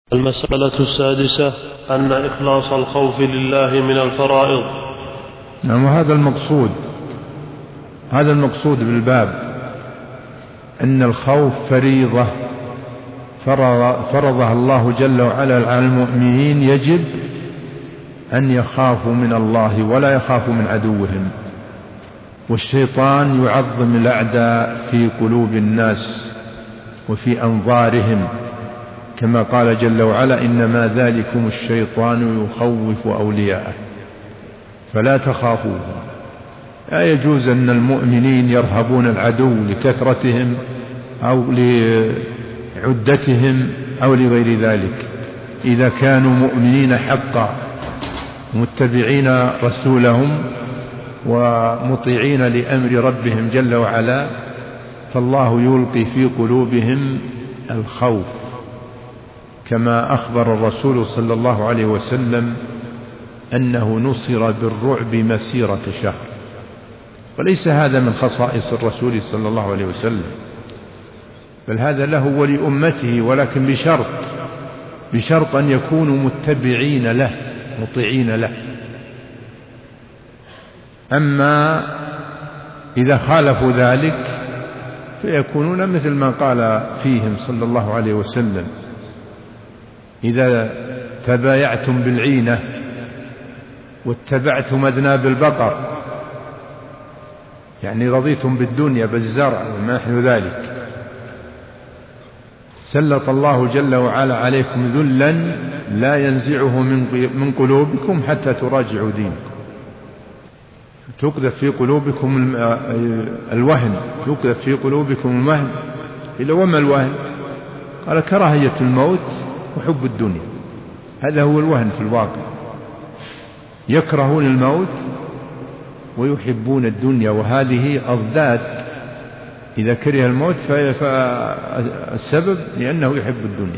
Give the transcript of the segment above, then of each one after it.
المسألة السادسة أن إخلاص الخوف لله من الفرائض. نعم، هذا المقصود بالباب، أن الخوف فريضة فرضها الله جل وعلا على المؤمنين، يجب أن يخافوا من الله ولا يخافوا من عدوهم. والشيطان يعظم الأعداء في قلوب الناس وفي أنظارهم، كما قال جل وعلا: إنما ذلكم الشيطان يخوف أولياءه فلا تخافوه. لا يجوز أن المؤمنين يرهبون العدو لكثرتهم أو لعدتهم أو لغير ذلك. إذا كانوا مؤمنين حقا متبعين رسولهم ومطيعين لأمر ربهم جل وعلا، فالله يلقي في قلوبهم الخوف، كما أخبر الرسول صلى الله عليه وسلم أنه نصر بالرعب مسيرة شهر. وليس هذا من خصائص الرسول صلى الله عليه وسلم، بل هذا له ولأمته، ولكن بشرط أن يكونوا متبعين له مطيعين له. أما إذا خالفوا ذلك فيكونون مثل ما قال فيهم صلى الله عليه وسلم: إذا تبايعتم بالعينة واتبعتم أذناب البقر، يعني رضيتم بالدنيا بالزرع وما نحو ذلك، سلط الله جل وعلا عليكم ذلا لا ينزعه من قلوبكم حتى تراجعوا دينكم. تقذف في قلوبكم الوهن، يقذف في قلوبكم الوهن. إلا وما الوهن؟ قال: كراهية الموت وحب الدنيا. هذا هو الوهن في الواقع، يكرهون الموت ويحبون الدنيا، وهذه أضداد. إذا كره الموت فالسبب لأنه يحب الدنيا،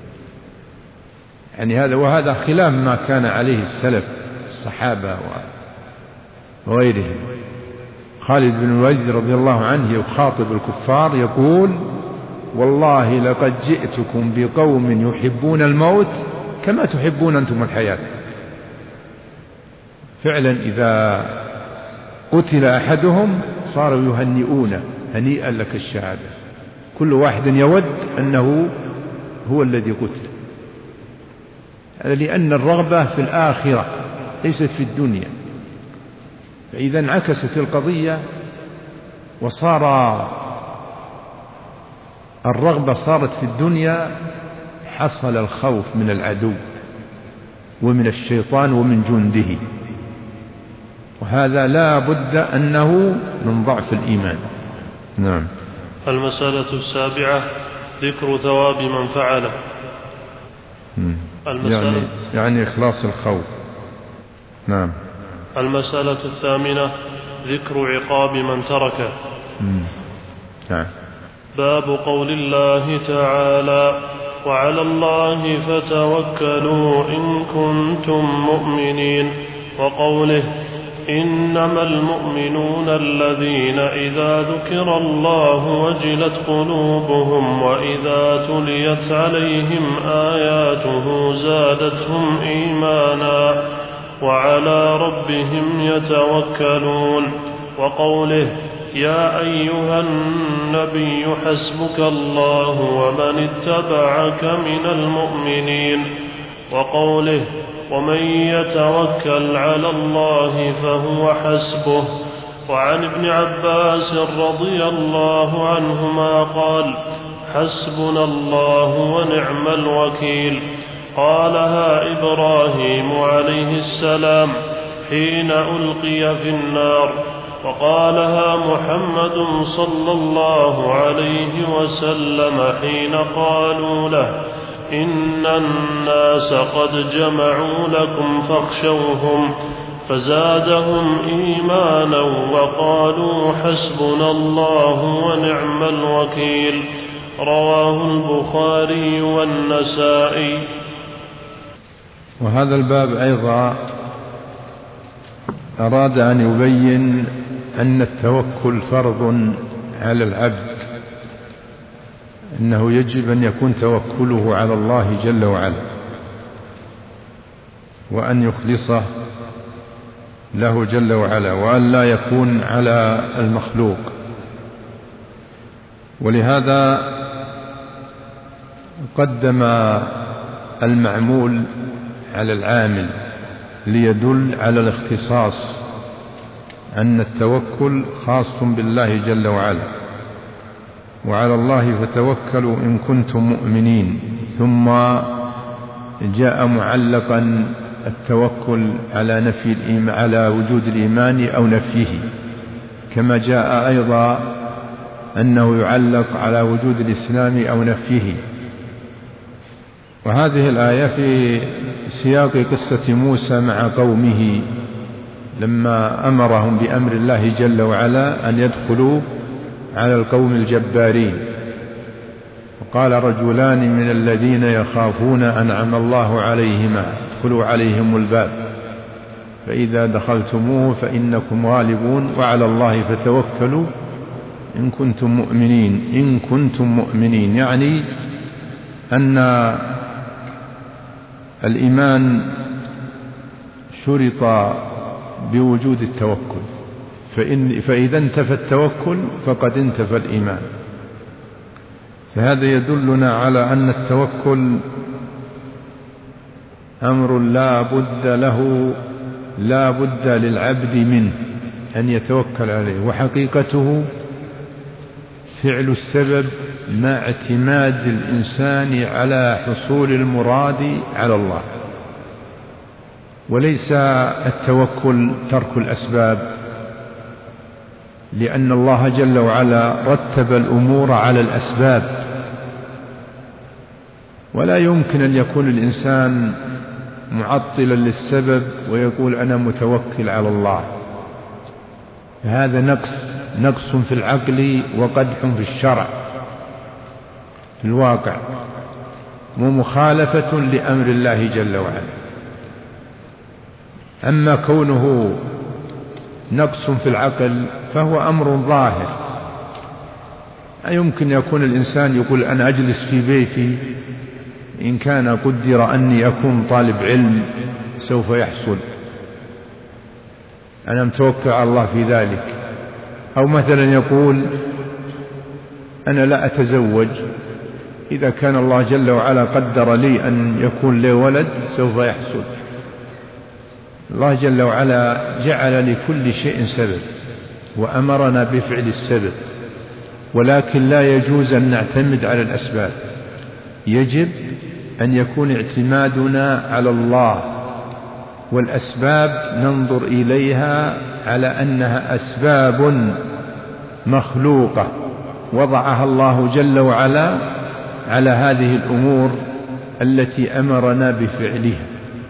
يعني وهذا خلاف ما كان عليه السلف الصحابة وغيرهم. خالد بن الوليد رضي الله عنه يخاطب الكفار يقول: والله لقد جئتكم بقوم يحبون الموت كما تحبون أنتم الحياة. فعلا إذا قتل أحدهم صاروا يهنئون: هنيئا لك الشهادة. كل واحد يود أنه هو الذي قتل، لأن الرغبة في الآخرة ليست في الدنيا. فإذا انعكست القضية وصار الرغبة صارت في الدنيا، حصل الخوف من العدو ومن الشيطان ومن جنده، وهذا لا بد أنه من ضعف الإيمان. نعم. المسألة السابعة ذكر ثواب من فعله. يعني إخلاص الخوف. نعم. المسألة الثامنة ذكر عقاب من تركه. نعم. باب قول الله تعالى: وعلى الله فتوكلوا إن كنتم مؤمنين، وقوله: إنما المؤمنون الذين إذا ذكر الله وجلت قلوبهم وإذا تليت عليهم آياته زادتهم إيمانا وعلى ربهم يتوكلون. وقوله: يا أيها النبي حسبك الله ومن اتبعك من المؤمنين. وقوله: ومن يتوكل على الله فهو حسبه. وعن ابن عباس رضي الله عنهما قال: حسبنا الله ونعم الوكيل. قالها إبراهيم عليه السلام حين ألقي في النار، وقالها محمد صلى الله عليه وسلم حين قالوا له: إن الناس قد جمعوا لكم فاخشوهم، فزادهم إيمانا وقالوا حسبنا الله ونعم الوكيل. رواه البخاري والنسائي. وهذا الباب أيضا أراد أن يبين أن التوكل فرض على العبد أنه يجب أن يكون توكله على الله جل وعلا، وأن يخلصه له جل وعلا، وأن لا يكون على المخلوق. ولهذا قدم المعمول على العامل ليدل على الاختصاص، أن التوكل خاص بالله جل وعلا، وعلى الله فتوكلوا إن كنتم مؤمنين. ثم جاء معلقا التوكل على نفي الإيمان، على وجود الإيمان أو نفيه، كما جاء أيضا أنه يعلق على وجود الإسلام أو نفيه. وهذه الآية في سياق قصة موسى مع قومه لما أمرهم بأمر الله جل وعلا أن يدخلوا على القوم الجبارين، وقال رجلان من الذين يخافون أنعم الله عليهما ادخلوا عليهم الباب فإذا دخلتموه فإنكم غالبون وعلى الله فتوكلوا إن كنتم مؤمنين. إن كنتم مؤمنين يعني أن الإيمان شرط بوجود التوكل، فإذا انتفى التوكل فقد انتفى الإيمان. فهذا يدلنا على أن التوكل أمر لا بد للعبد منه أن يتوكل عليه، وحقيقته فعل السبب مع اعتماد الإنسان على حصول المراد على الله، وليس التوكل ترك الأسباب، لأن الله جل وعلا رتب الأمور على الأسباب، ولا يمكن أن يكون الإنسان معطلا للسبب ويقول أنا متوكل على الله. هذا نقص في العقل وقدح في الشرع في الواقع، ومخالفة لأمر الله جل وعلا. أما كونه نقص في العقل فهو أمر ظاهر، لا يمكن يكون الإنسان يقول أنا أجلس في بيتي إن كان قدر أني أكون طالب علم سوف يحصل، أنا متوكل على الله في ذلك. أو مثلا يقول أنا لا أتزوج، إذا كان الله جل وعلا قدر لي أن يكون لي ولد سوف يحصل. الله جل وعلا جعل لكل شيء سبب وأمرنا بفعل السبب، ولكن لا يجوز أن نعتمد على الأسباب، يجب أن يكون اعتمادنا على الله، والأسباب ننظر إليها على أنها أسباب مخلوقة وضعها الله جل وعلا على هذه الأمور التي أمرنا بفعلها،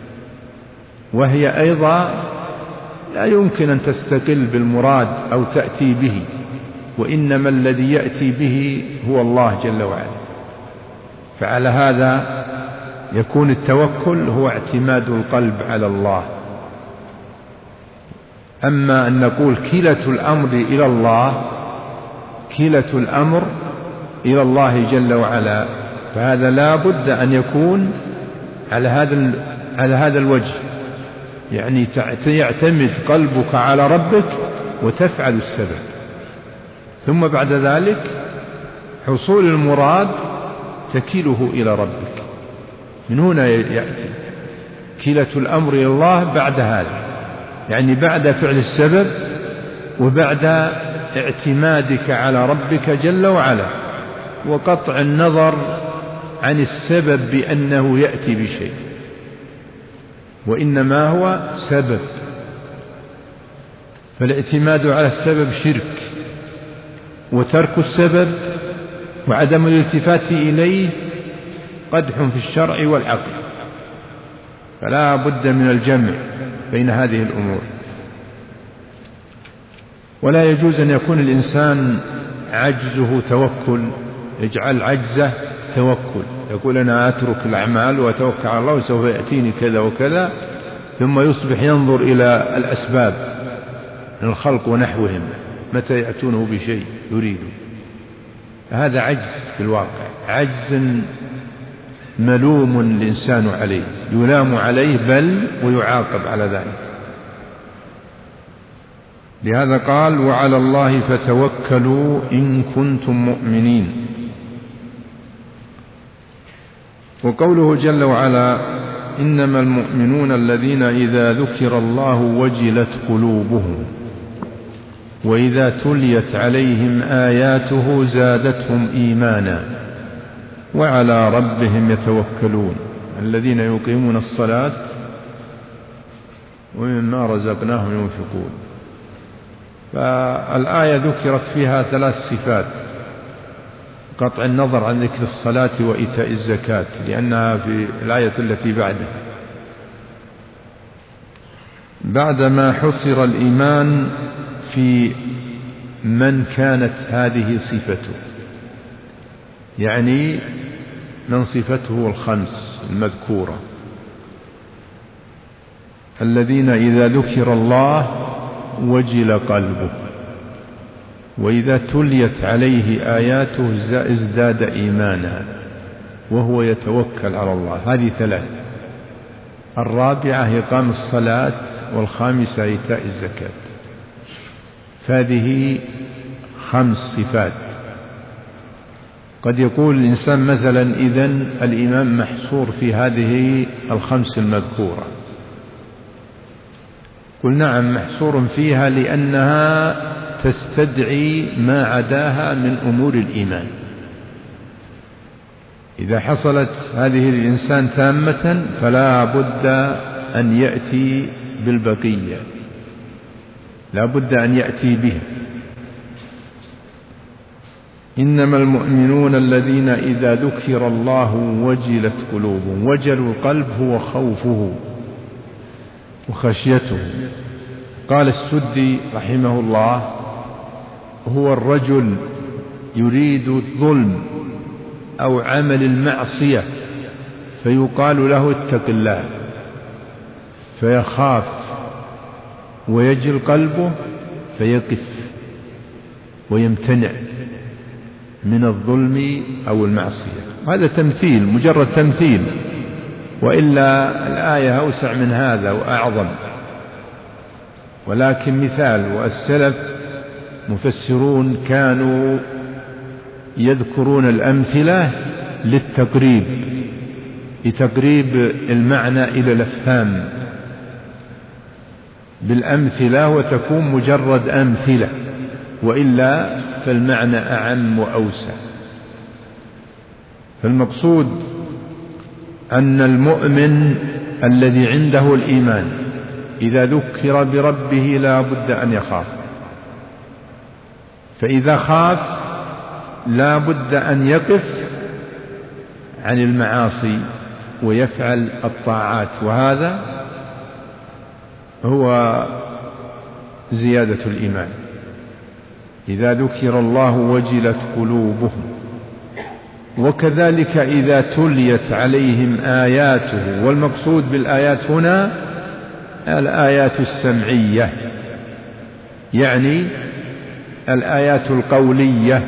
وهي أيضا لا يمكن أن تستقل بالمراد أو تأتي به، وإنما الذي يأتي به هو الله جل وعلا. فعلى هذا يكون التوكل هو اعتماد القلب على الله. أما أن نقول كلة الأمر إلى الله، كلة الأمر إلى الله جل وعلا، فهذا لا بد أن يكون على هذا الوجه، يعني يعتمد قلبك على ربك وتفعل السبب، ثم بعد ذلك حصول المراد تكيله إلى ربك. من هنا يأتي كلة الأمر إلى الله بعد هذا، يعني بعد فعل السبب وبعد اعتمادك على ربك جل وعلا، وقطع النظر عن السبب بأنه يأتي بشيء، وإنما هو سبب. فالاعتماد على السبب شرك، وترك السبب وعدم الالتفات إليه قدح في الشرع والعقل. فلا بد من الجمع بين هذه الأمور، ولا يجوز أن يكون الإنسان عجزه توكل، يجعل عجزه توكل، يقول أنا أترك الأعمال وأتوكل على الله وسوف يأتيني كذا وكذا، ثم يصبح ينظر إلى الأسباب من الخلق ونحوهم متى يأتونه بشيء يريده. هذا عجز في الواقع، عجز ملوم الإنسان عليه، يلام عليه بل ويعاقب على ذلك. لهذا قال وعلى الله فتوكلوا إن كنتم مؤمنين. وقوله جل وعلا إنما المؤمنون الذين إذا ذكر الله وجلت قلوبهم وإذا تليت عليهم آياته زادتهم إيمانا وعلى ربهم يتوكلون الذين يقيمون الصلاة ومما رزقناهم ينفقون. فالآية ذكرت فيها 3 صفات، قطع النظر عن ذكر الصلاة وإيتاء الزكاة لأنها في الآية التي بعدها. بعدما حصر الإيمان في من كانت هذه صفته، يعني من صفته الخمس المذكورة، الذين إذا ذكر الله وجل قلبه وإذا تليت عليه آياته ازداد إيمانا وهو يتوكل على الله. هذه 3. الرابعة إقام الصلاة والخامسة إيتاء الزكاة. فهذه 5 صفات. قد يقول الإنسان مثلا إذن الإيمان محصور في هذه 5 المذكورة. قل نعم محصور فيها لأنها تستدعي ما عداها من أمور الإيمان. إذا حصلت هذه الإنسان تامة فلا بد أن يأتي بالبقية، لا بد أن يأتي بها. إنما المؤمنون الذين إذا ذكر الله وجلت قلوبهم. وجل القلب هو خوفه وخشيته. قال السدي رحمه الله هو الرجل يريد الظلم أو عمل المعصية فيقال له اتق الله فيخاف ويجل قلبه فيقف ويمتنع من الظلم أو المعصية. هذا تمثيل، مجرد تمثيل، وإلا الآية أوسع من هذا وأعظم، ولكن مثال. والسلف مفسرون كانوا يذكرون الأمثلة للتقريب، لتقريب المعنى إلى الأفهام بالأمثلة، وتكون مجرد أمثلة، وإلا فالمعنى أعم وأوسع. فالمقصود أن المؤمن الذي عنده الإيمان إذا ذكر بربه لا بد أن يخاف، فإذا خاف لا بد أن يقف عن المعاصي ويفعل الطاعات، وهذا هو زيادة الإيمان. إذا ذكر الله وجلت قلوبهم. وكذلك إذا تليت عليهم آياته، والمقصود بالآيات هنا الآيات السمعية، يعني الآيات القولية،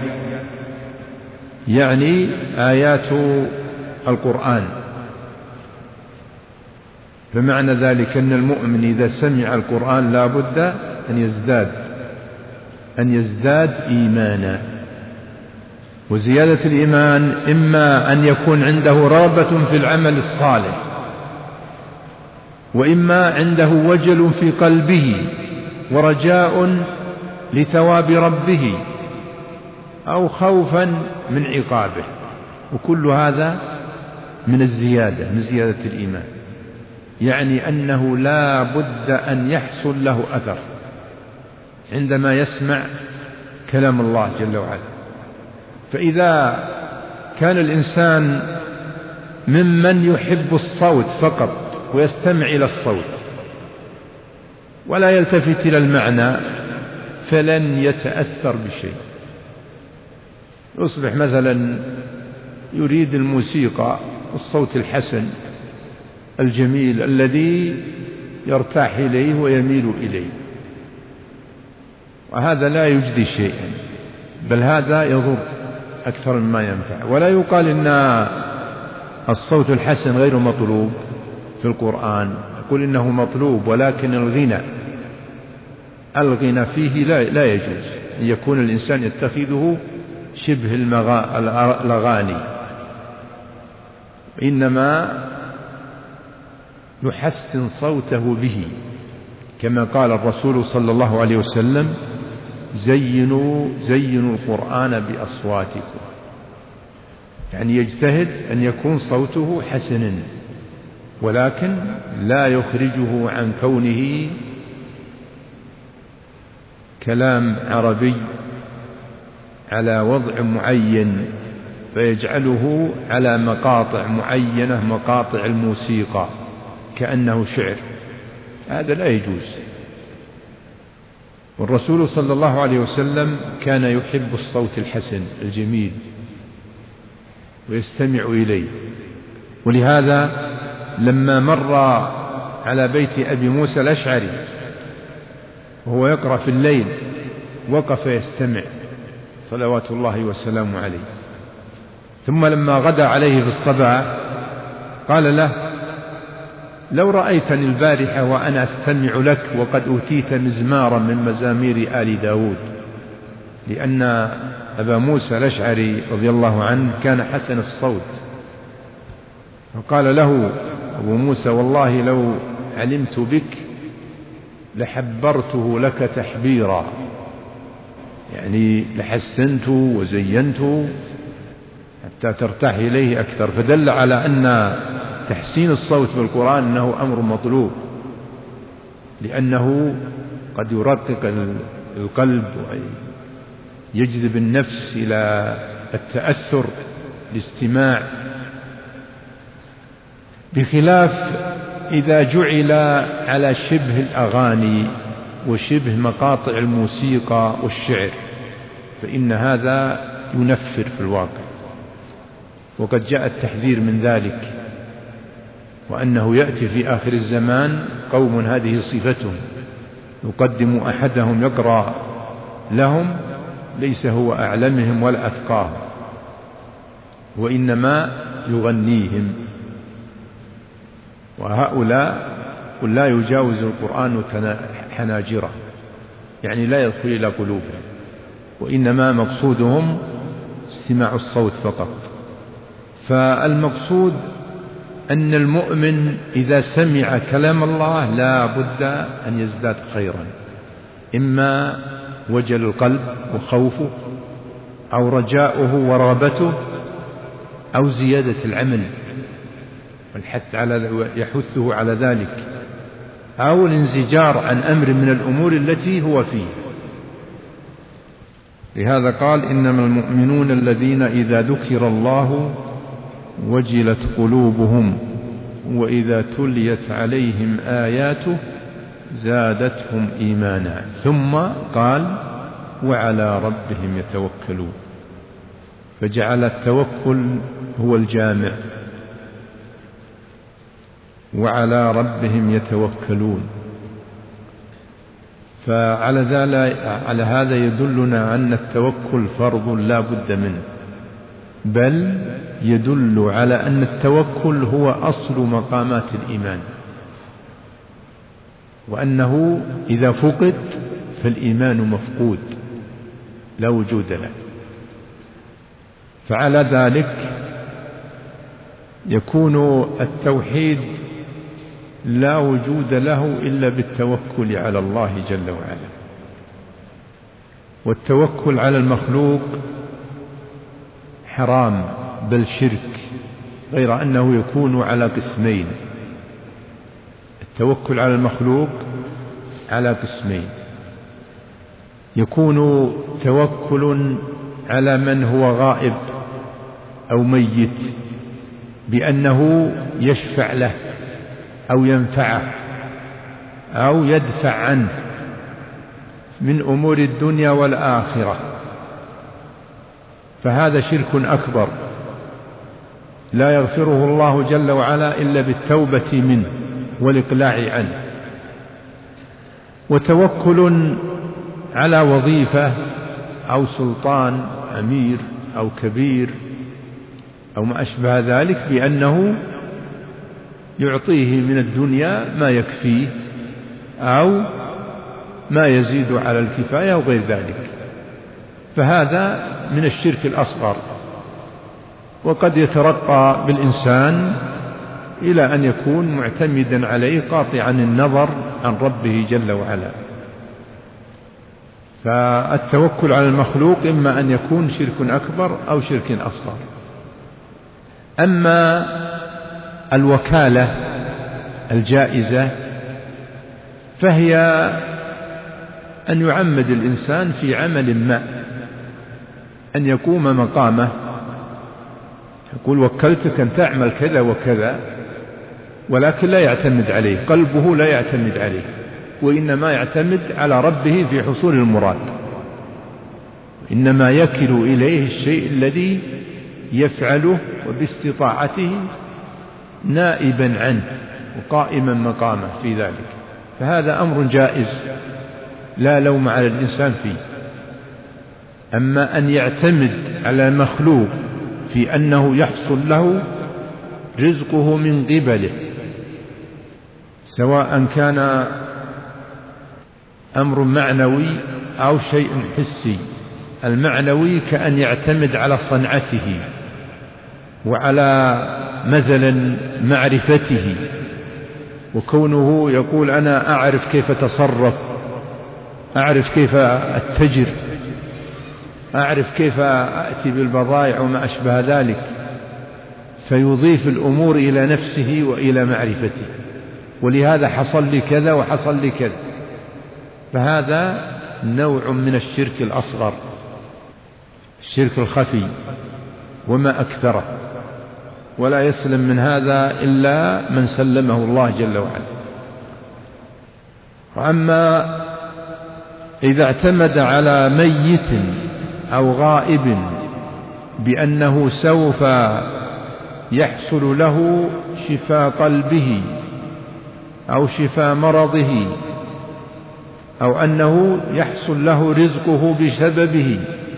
يعني آيات القرآن. فمعنى ذلك أن المؤمن إذا سمع القرآن لا بد أن يزداد إيمانا. وزيادة الإيمان إما أن يكون عنده رغبة في العمل الصالح، وإما عنده وجل في قلبه ورجاء لثواب ربه أو خوفا من عقابه، وكل هذا من الزيادة، من زيادة الإيمان. يعني أنه لا بد أن يحصل له أثر عندما يسمع كلام الله جل وعلا. فإذا كان الإنسان ممن يحب الصوت فقط ويستمع إلى الصوت ولا يلتفت إلى المعنى فلن يتأثر بشيء. يصبح مثلا يريد الموسيقى، الصوت الحسن الجميل الذي يرتاح إليه ويميل إليه، وهذا لا يجدي شيئا، بل هذا يضر. أكثر مما ينفع. ولا يقال إن الصوت الحسن غير مطلوب في القرآن، يقول إنه مطلوب، ولكن الغنى فيه لا يجوز أن يكون الإنسان يتخذه شبه الأغاني، إنما يحسن صوته به، كما قال الرسول صلى الله عليه وسلم: زينوا القرآن بأصواتكم، يعني يجتهد أن يكون صوته حسنا، ولكن لا يخرجه عن كونه كلام عربي على وضع معين فيجعله على مقاطع معينة، مقاطع الموسيقى، كأنه شعر، هذا لا يجوز. والرسول صلى الله عليه وسلم كان يحب الصوت الحسن الجميل ويستمع إليه، ولهذا لما مر على بيت أبي موسى الأشعري وهو يقرأ في الليل وقف يستمع صلوات الله وسلامه عليه، ثم لما غدا عليه في الصباح قال له: لو رأيتني البارحة وأنا أستمع لك وقد أوتيت مزمارا من مزامير آل داود، لأن أبا موسى الأشعري رضي الله عنه كان حسن الصوت. فقال له أبو موسى: والله لو علمت بك لحبرته لك تحبيرا، يعني لحسنته وزينته حتى ترتاح إليه أكثر. فدل على أن تحسين الصوت بالقرآن أنه أمر مطلوب، لأنه قد يرقق القلب ويجذب النفس إلى التأثر الاستماع، بخلاف إذا جعل على شبه الأغاني وشبه مقاطع الموسيقى والشعر، فإن هذا ينفر في الواقع، وقد جاء التحذير من ذلك، وأنه يأتي في آخر الزمان قوم هذه صفتهم، يقدم أحدهم يقرأ لهم ليس هو أعلمهم ولا أتقاهم، وإنما يغنيهم، وهؤلاء لا يجاوز القرآن حناجره، يعني لا يدخل إلى قلوبهم، وإنما مقصودهم استماع الصوت فقط. فالمقصود أن المؤمن إذا سمع كلام الله لا بد أن يزداد خيرا، إما وجل القلب وخوفه، أو رجاؤه ورغبته، أو زيادة العمل يحثه على ذلك، أو الانزجار عن أمر من الأمور التي هو فيه. لهذا قال: إنما المؤمنون الذين إذا ذكر الله وجلت قلوبهم وإذا تليت عليهم آياته زادتهم إيمانا، ثم قال: وعلى ربهم يتوكلون، فجعل التوكل هو الجامع، وعلى ربهم يتوكلون. على هذا يدلنا أن التوكل فرض لا بد منه، بل يدل على أن التوكل هو أصل مقامات الإيمان، وأنه إذا فقد فالإيمان مفقود لا وجود له. فعلى ذلك يكون التوحيد لا وجود له إلا بالتوكل على الله جل وعلا. والتوكل على المخلوق حرام بل شرك، غير أنه يكون على قسمين. التوكل على المخلوق على قسمين: يكون توكل على من هو غائب أو ميت بأنه يشفع له أو ينفعه أو يدفع عنه من أمور الدنيا والآخرة، فهذا شرك أكبر لا يغفره الله جل وعلا إلا بالتوبة منه والإقلاع عنه. وتوكل على وظيفة أو سلطان أمير أو كبير أو ما أشبه ذلك، بأنه يعطيه من الدنيا ما يكفيه أو ما يزيد على الكفاية وغير ذلك، فهذا من الشرك الأصغر. وقد يترقى بالإنسان إلى أن يكون معتمدا عليه قاطعا النظر عن ربه جل وعلا. فالتوكل على المخلوق إما أن يكون شرك أكبر أو شرك أصغر. أما الوكالة الجائزة فهي أن يعمد الإنسان في عمل ما، أن يقوم مقامه، يقول وكلتك أن تعمل كذا وكذا، ولكن لا يعتمد عليه، قلبه لا يعتمد عليه، وإنما يعتمد على ربه في حصول المراد، إنما يكل إليه الشيء الذي يفعله وباستطاعته نائبا عنه وقائما مقامه في ذلك، فهذا أمر جائز لا لوم على الإنسان فيه. أما أن يعتمد على المخلوق في أنه يحصل له رزقه من قبله، سواء كان أمر معنوي أو شيء حسي. المعنوي كأن يعتمد على صنعته وعلى مثلا معرفته، وكونه يقول أنا أعرف كيف أتصرف، أعرف كيف أتجر، أعرف كيف أأتي بالبضائع وما أشبه ذلك، فيضيف الأمور إلى نفسه وإلى معرفته، ولهذا حصل لي كذا وحصل لي كذا، فهذا نوع من الشرك الأصغر، الشرك الخفي وما أكثره، ولا يسلم من هذا إلا من سلمه الله جل وعلا. وأما إذا اعتمد على ميت أو غائب بأنه سوف يحصل له شفاء قلبه أو شفاء مرضه، أو أنه يحصل له رزقه بسببه،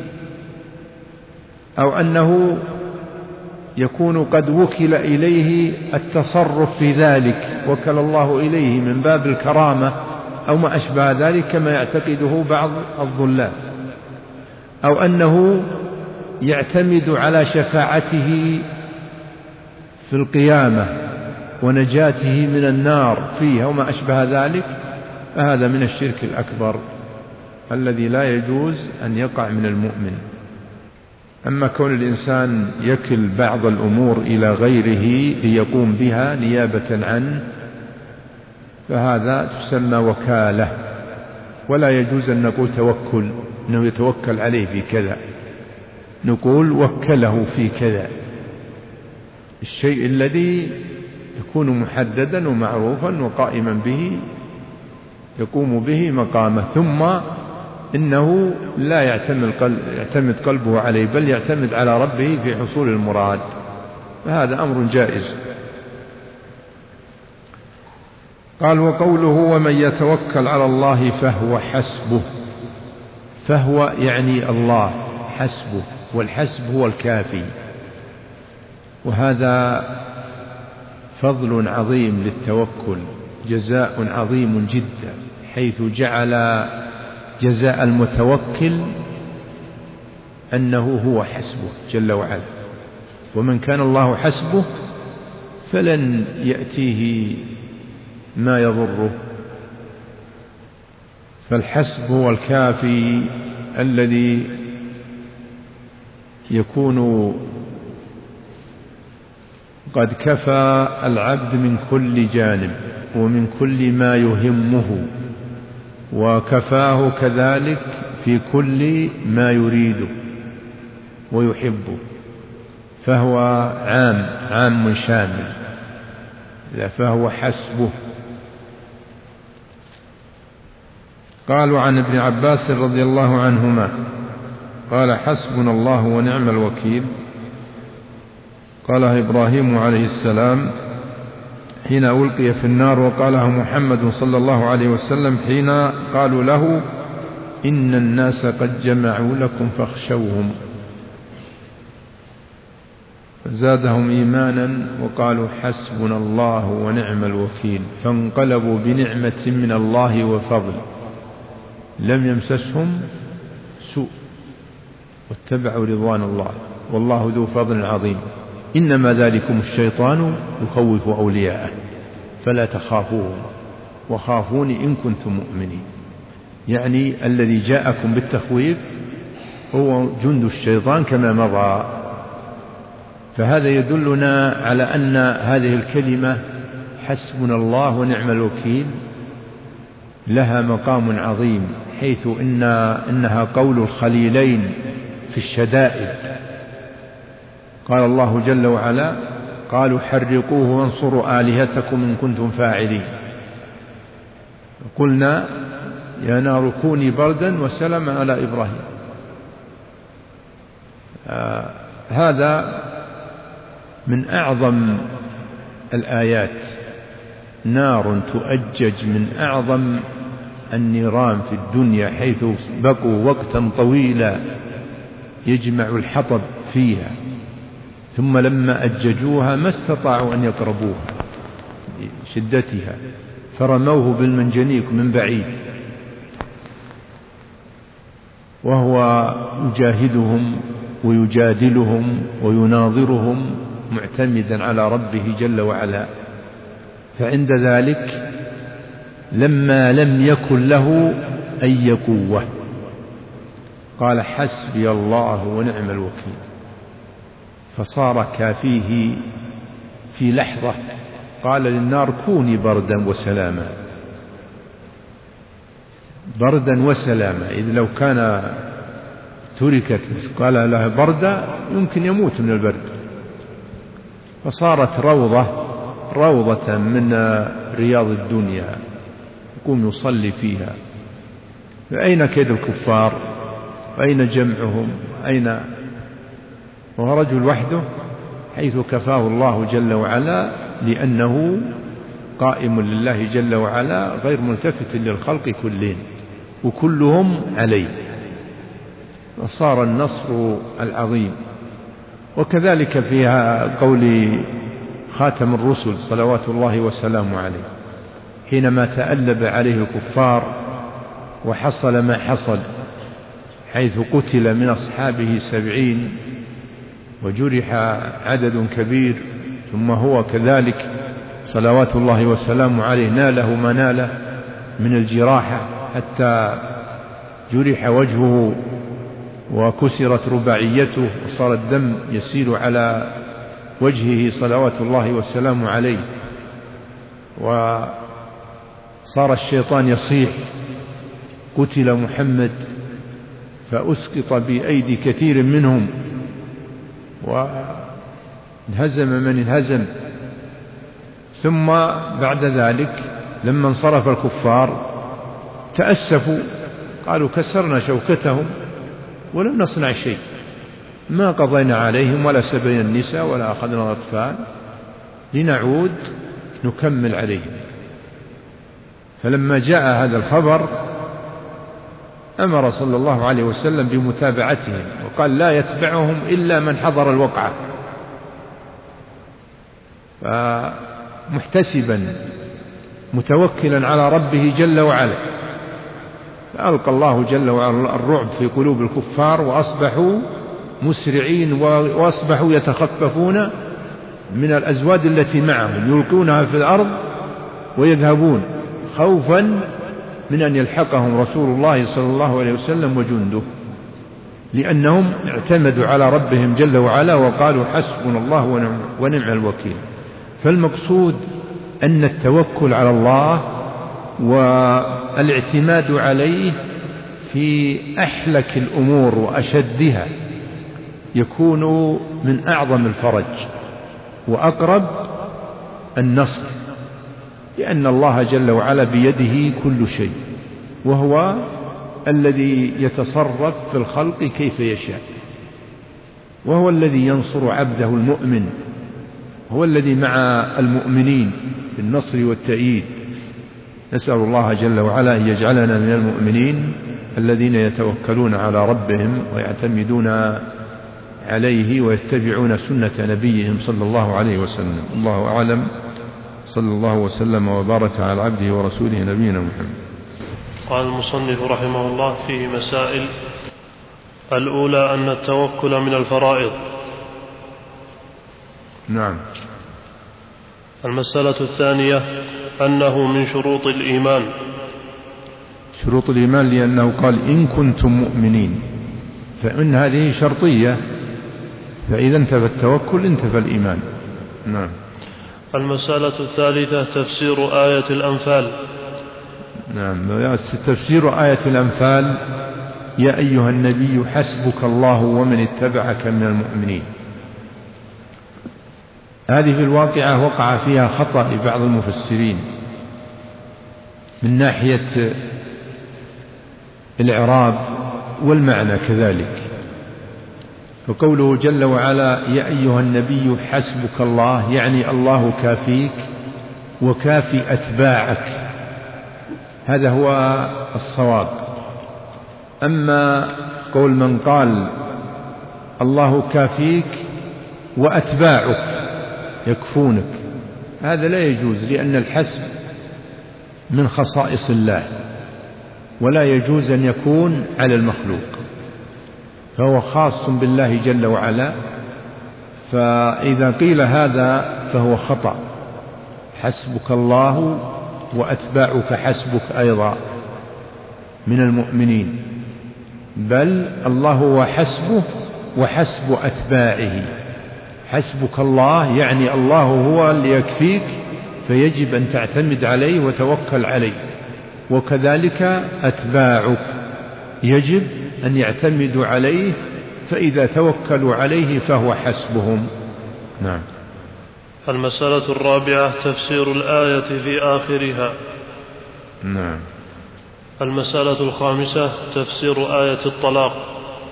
أو أنه يكون قد وكل إليه التصرف في ذلك، وكل الله إليه من باب الكرامة أو ما أشبه ذلك كما يعتقده بعض الضلال، أو أنه يعتمد على شفاعته في القيامة ونجاته من النار فيها وما أشبه ذلك، فهذا من الشرك الأكبر الذي لا يجوز أن يقع من المؤمن. أما كون الإنسان يكل بعض الأمور إلى غيره ليقوم بها نيابة عنه، فهذا تسمى وكالة، ولا يجوز أن نقول توكل، أنه يتوكل عليه في كذا، نقول وكله في كذا، الشيء الذي يكون محددا ومعروفا وقائما به يقوم به مقامه، ثم إنه لا يعتمد قلبه عليه، بل يعتمد على ربه في حصول المراد، فهذا أمر جائز. قال وقوله ومن يتوكل على الله فهو حسبه، فهو يعني الله حسبه، والحسب هو الكافي، وهذا فضل عظيم للتوكل، جزاء عظيم جدا، حيث جعل جزاء المتوكل أنه هو حسبه جل وعلا، ومن كان الله حسبه فلن يأتيه ما يضره، فالحسب هو الكافي الذي يكون قد كفى العبد من كل جانب ومن كل ما يهمه، وكفاه كذلك في كل ما يريده ويحبه، فهو عام شامل، فهو حسبه. قالوا عن ابن عباس رضي الله عنهما قال حسبنا الله ونعم الوكيل، قالها إبراهيم عليه السلام حين ألقي في النار، وقالها محمد صلى الله عليه وسلم حين قالوا له إن الناس قد جمعوا لكم فاخشوهم. زادهم إيمانا وقالوا حسبنا الله ونعم الوكيل، فانقلبوا بنعمة من الله وفضل لم يمسسهم سوء واتبعوا رضوان الله والله ذو فضل عظيم. إنما ذلكم الشيطان يخوف أولياءه فلا تخافوه وخافوني إن كنتم مؤمنين. يعني الذي جاءكم بالتخويف هو جند الشيطان كما مضى. فهذا يدلنا على أن هذه الكلمة حسبنا الله ونعم الوكيل لها مقام عظيم، حيث إنها قول الخليلين في الشدائد. قال الله جل وعلا قالوا حرقوه وانصروا آلهتكم إن كنتم فاعلين، قلنا يا نار كوني بردا وسلاما على إبراهيم. هذا من أعظم الآيات، نار تؤجج من أعظم النيران في الدنيا، حيث بقوا وقتا طويلا يجمع الحطب فيها، ثم لما أججوها ما استطاعوا أن يقربوها لشدتها فرموه بالمنجنيق من بعيد، وهو يجاهدهم ويجادلهم ويناظرهم معتمدا على ربه جل وعلا. فعند ذلك لما لم يكن له أي قوة قال حسبي الله ونعم الوكيل، فصار كافيه في لحظة. قال للنار كوني بردا وسلاما، بردا وسلاما، إذ لو كان تركت قال لها بردا يمكن يموت من البرد. فصارت روضة من رياض الدنيا يقوم يصلي فيها. فأين كيد الكفار؟ أين جمعهم؟ أين؟ وهو رجل وحده، حيث كفاه الله جل وعلا لأنه قائم لله جل وعلا غير ملتفت للخلق كلهم وكلهم عليه، وصار النصر العظيم. وكذلك فيها قول خاتم الرسل صلوات الله وسلامه عليه حينما تألب عليه الكفار وحصل ما حصل، حيث قتل من أصحابه 70 وجرح عدد كبير، ثم هو كذلك صلوات الله وسلامه عليه ناله ما ناله من الجراحة، حتى جرح وجهه وكسرت رباعيته وصار الدم يسيل على وجهه صلوات الله وسلامه عليه، وصار الشيطان يصيح قتل محمد، فأسقط بأيدي كثير منهم وانهزم من انهزم. ثم بعد ذلك لما انصرف الكفار تأسفوا، قالوا كسرنا شوكتهم ولم نصنع شيء، ما قضينا عليهم ولا سبينا النساء ولا أخذنا الأطفال، لنعود نكمل عليهم. فلما جاء هذا الخبر أمر صلى الله عليه وسلم بمتابعتهم، وقال لا يتبعهم إلا من حضر الوقعة. فمحتسبا متوكلا على ربه جل وعلا، فألقى الله جل وعلا الرعب في قلوب الكفار، وأصبحوا مسرعين وأصبحوا يتخففون من الأزواد التي معهم، يلقونها في الأرض ويذهبون خوفا من أن يلحقهم رسول الله صلى الله عليه وسلم وجنده، لأنهم اعتمدوا على ربهم جل وعلا وقالوا حسبنا الله ونعم الوكيل. فالمقصود أن التوكل على الله والاعتماد عليه في أحلك الأمور وأشدها يكون من أعظم الفرج وأقرب النصر، لأن الله جل وعلا بيده كل شيء، وهو الذي يتصرف في الخلق كيف يشاء، وهو الذي ينصر عبده المؤمن، هو الذي مع المؤمنين بالنصر والتأييد. نسأل الله جل وعلا أن يجعلنا من المؤمنين الذين يتوكلون على ربهم ويعتمدون عليه ويتبعون سنة نبيهم صلى الله عليه وسلم. الله أعلم. صلى الله وسلم وبارك على عبده ورسوله نبينا محمد. قال المصنف رحمه الله فيه مسائل. الأولى أن التوكل من الفرائض. نعم. المسألة الثانية أنه من شروط الإيمان. شروط الإيمان لأنه قال إن كنتم مؤمنين، فإن هذه شرطية، فإذا انتفى التوكل انتفى الإيمان. نعم. المسألة الثالثة تفسير آية الأنفال. نعم. تفسير آية الأنفال: يا أيها النبي حسبك الله ومن اتبعك من المؤمنين. هذه في الواقعة وقع فيها خطأ لبعض المفسرين من ناحية الإعراب والمعنى كذلك. وقوله جل وعلا يا أيها النبي حسبك الله، يعني الله كافيك وكافي أتباعك، هذا هو الصواب. أما قول من قال الله كافيك وأتباعك يكفونك، هذا لا يجوز، لأن الحسب من خصائص الله ولا يجوز أن يكون على المخلوق، فهو خاص بالله جل وعلا. فإذا قيل هذا فهو خطأ. حسبك الله وأتباعك حسبك أيضا من المؤمنين، بل الله هو حسبه وحسب أتباعه. حسبك الله يعني الله هو اللي يكفيك، فيجب أن تعتمد عليه وتوكل عليه، وكذلك أتباعك يجب أن يعتمدوا عليه، فإذا توكلوا عليه فهو حسبهم. نعم. المسألة الرابعة تفسير الآية في آخرها. نعم. المسألة الخامسة تفسير آية الطلاق.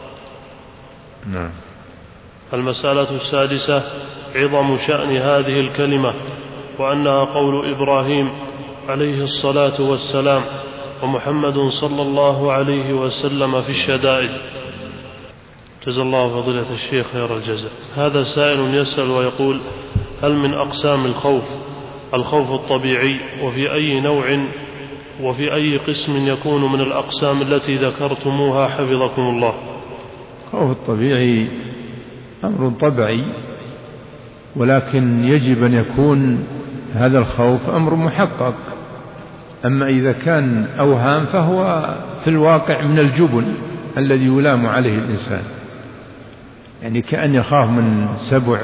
نعم. المسألة السادسة عظم شأن هذه الكلمة، وأنها قول إبراهيم عليه الصلاة والسلام ومحمد صلى الله عليه وسلم في الشدائد. جزا الله فضيلة الشيخ خير الجزاء. هذا سائل يسأل ويقول: هل من أقسام الخوف الطبيعي، وفي أي نوع وفي أي قسم يكون من الأقسام التي ذكرتموها حفظكم الله؟ الخوف الطبيعي أمر طبيعي، ولكن يجب أن يكون هذا الخوف أمر محقق. أما إذا كان أوهام فهو في الواقع من الجبن الذي يلام عليه الإنسان، يعني كأن يخاف من سبع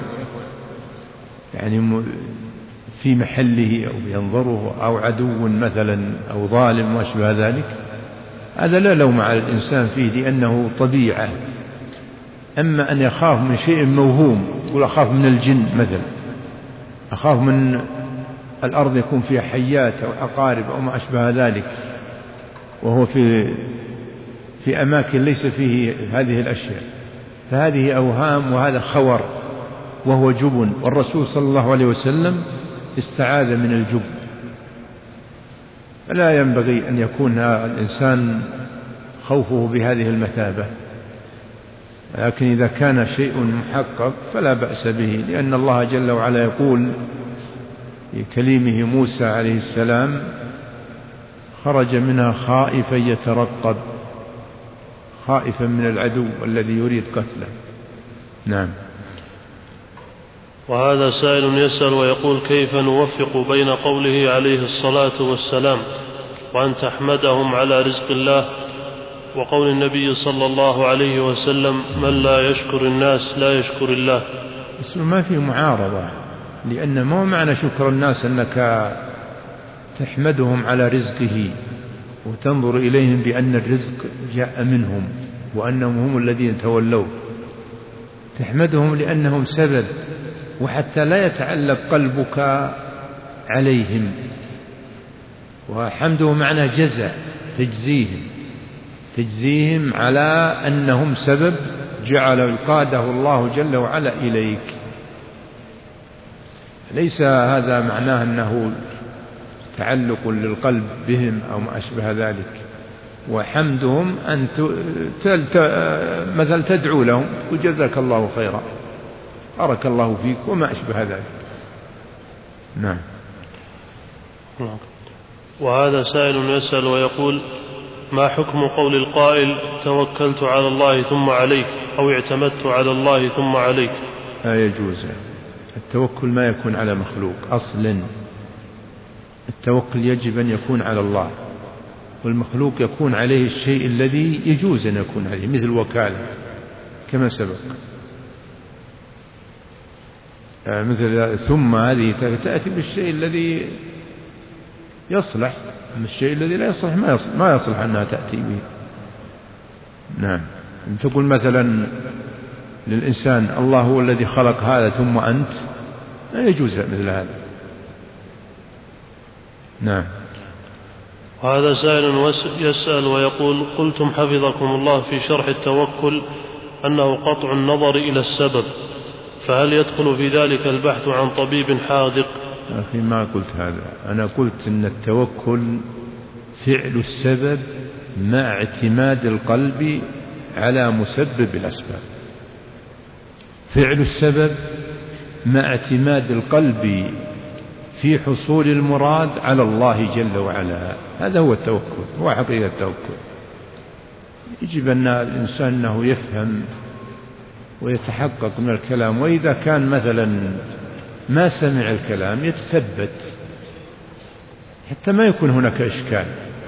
يعني في محله أو ينظره أو عدو مثلا أو ظالم وأشبه ذلك، هذا لا لوم على الإنسان فيه لأنه طبيعة. أما أن يخاف من شيء موهوم، يقول أخاف من الجن مثلا، أخاف من الأرض يكون فيها حيات أو عقارب أو ما أشبه ذلك، وهو في أماكن ليس فيه هذه الأشياء، فهذه أوهام وهذا خور وهو جبن، والرسول صلى الله عليه وسلم استعاذ من الجبن. فلا ينبغي أن يكون الإنسان خوفه بهذه المثابة، لكن إذا كان شيء محقق فلا بأس به، لأن الله جل وعلا يقول في كليمه موسى عليه السلام: خرج منها خائفا يترقب، خائفا من العدو الذي يريد قتله. نعم. وهذا سائل يسأل ويقول: كيف نوفق بين قوله عليه الصلاة والسلام وأن تحمدهم على رزق الله، وقول النبي صلى الله عليه وسلم: من لا يشكر الناس لا يشكر الله؟ بس ما في معارضة، لأن ما معنى شكر الناس أنك تحمدهم على رزقه وتنظر إليهم بأن الرزق جاء منهم وأنهم هم الذين تولوا. تحمدهم لأنهم سبب، وحتى لا يتعلق قلبك عليهم. وحمده معنى جزاء، تجزيهم على أنهم سبب جعل قاده الله جل وعلا إليك. ليس هذا معناه أنه تعلق للقلب بهم أو ما أشبه ذلك، وحمدهم أن مثل تدعو لهم وجزاك الله خيرا، بارك الله فيك، وما أشبه ذلك. نعم. وهذا سائل يسأل ويقول: ما حكم قول القائل توكلت على الله ثم عليك، أو اعتمدت على الله ثم عليك؟ لا يجوز. التوكل ما يكون على مخلوق أصلا، التوكل يجب أن يكون على الله، والمخلوق يكون عليه الشيء الذي يجوز أن يكون عليه، مثل وكالة كما سبق. مثل ثم هذه تأتي بالشيء الذي يصلح، الشيء الذي لا يصلح ما يصلح أنها تأتي به. نعم. تقول مثلا للإنسان الله هو الذي خلق هذا ثم أنت، لا يجوز مثل هذا. نعم. وهذا سائل يسأل ويقول: قلتم حفظكم الله في شرح التوكل أنه قطع النظر إلى السبب، فهل يدخل في ذلك البحث عن طبيب حاذق؟ أخي ما قلت هذا، أنا قلت أن التوكل فعل السبب مع اعتماد القلب على مسبب الأسباب، فعل السبب مع اعتماد القلب في حصول المراد على الله جل وعلا، هذا هو التوكل، هو حقيقة التوكل. يجب أن الإنسان أنه يفهم ويتحقق من الكلام، وإذا كان مثلا ما سمع الكلام يتثبت حتى ما يكون هناك إشكال،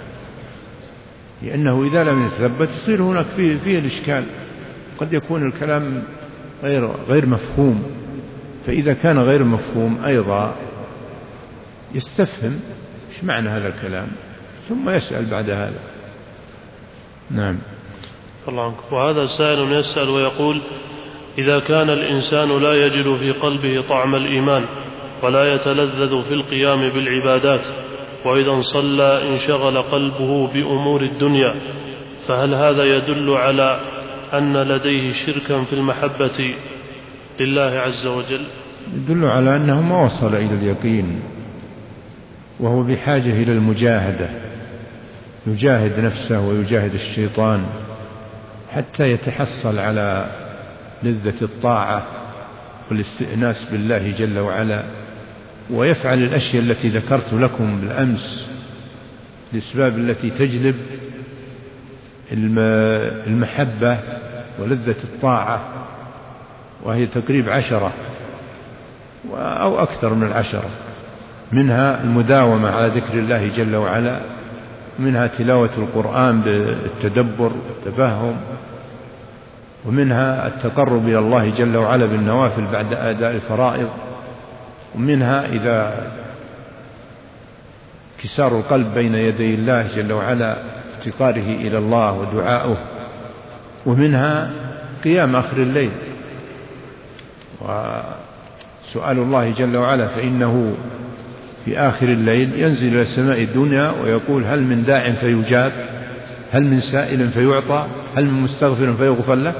لأنه إذا لم يتثبت يصير هناك فيه الإشكال، قد يكون الكلام غير مفهوم، فإذا كان غير مفهوم أيضا يستفهم إيش معنى هذا الكلام ثم يسأل بعد هذا. نعم. الله عنك. وهذا سائل يسأل ويقول: إذا كان الإنسان لا يجد في قلبه طعم الإيمان ولا يتلذذ في القيام بالعبادات، وإذا صلى انشغل قلبه بأمور الدنيا، فهل هذا يدل على أن لديه شركا في المحبة لله عز وجل؟ يدل على أنه ما وصل إلى اليقين، وهو بحاجة إلى المجاهدة، يجاهد نفسه ويجاهد الشيطان حتى يتحصل على لذة الطاعة والاستئناس بالله جل وعلا، ويفعل الأشياء التي ذكرت لكم بالأمس، الأسباب التي تجلب المحبة ولذة الطاعة، وهي تقريب 10 أو أكثر من 10، منها المداومة على ذكر الله جل وعلا، منها تلاوة القرآن بالتدبر والتفهم، ومنها التقرب إلى الله جل وعلا بالنوافل بعد أداء الفرائض، ومنها إذا كسار القلب بين يدي الله جل وعلا افتقاره إلى الله ودعاؤه، ومنها قيام آخر الليل وسؤال الله جل وعلا، فإنه في آخر الليل ينزل إلى السماء الدنيا ويقول: هل من داع فيجاب، هل من سائل فيعطى، هل من مستغفر فيغفر له.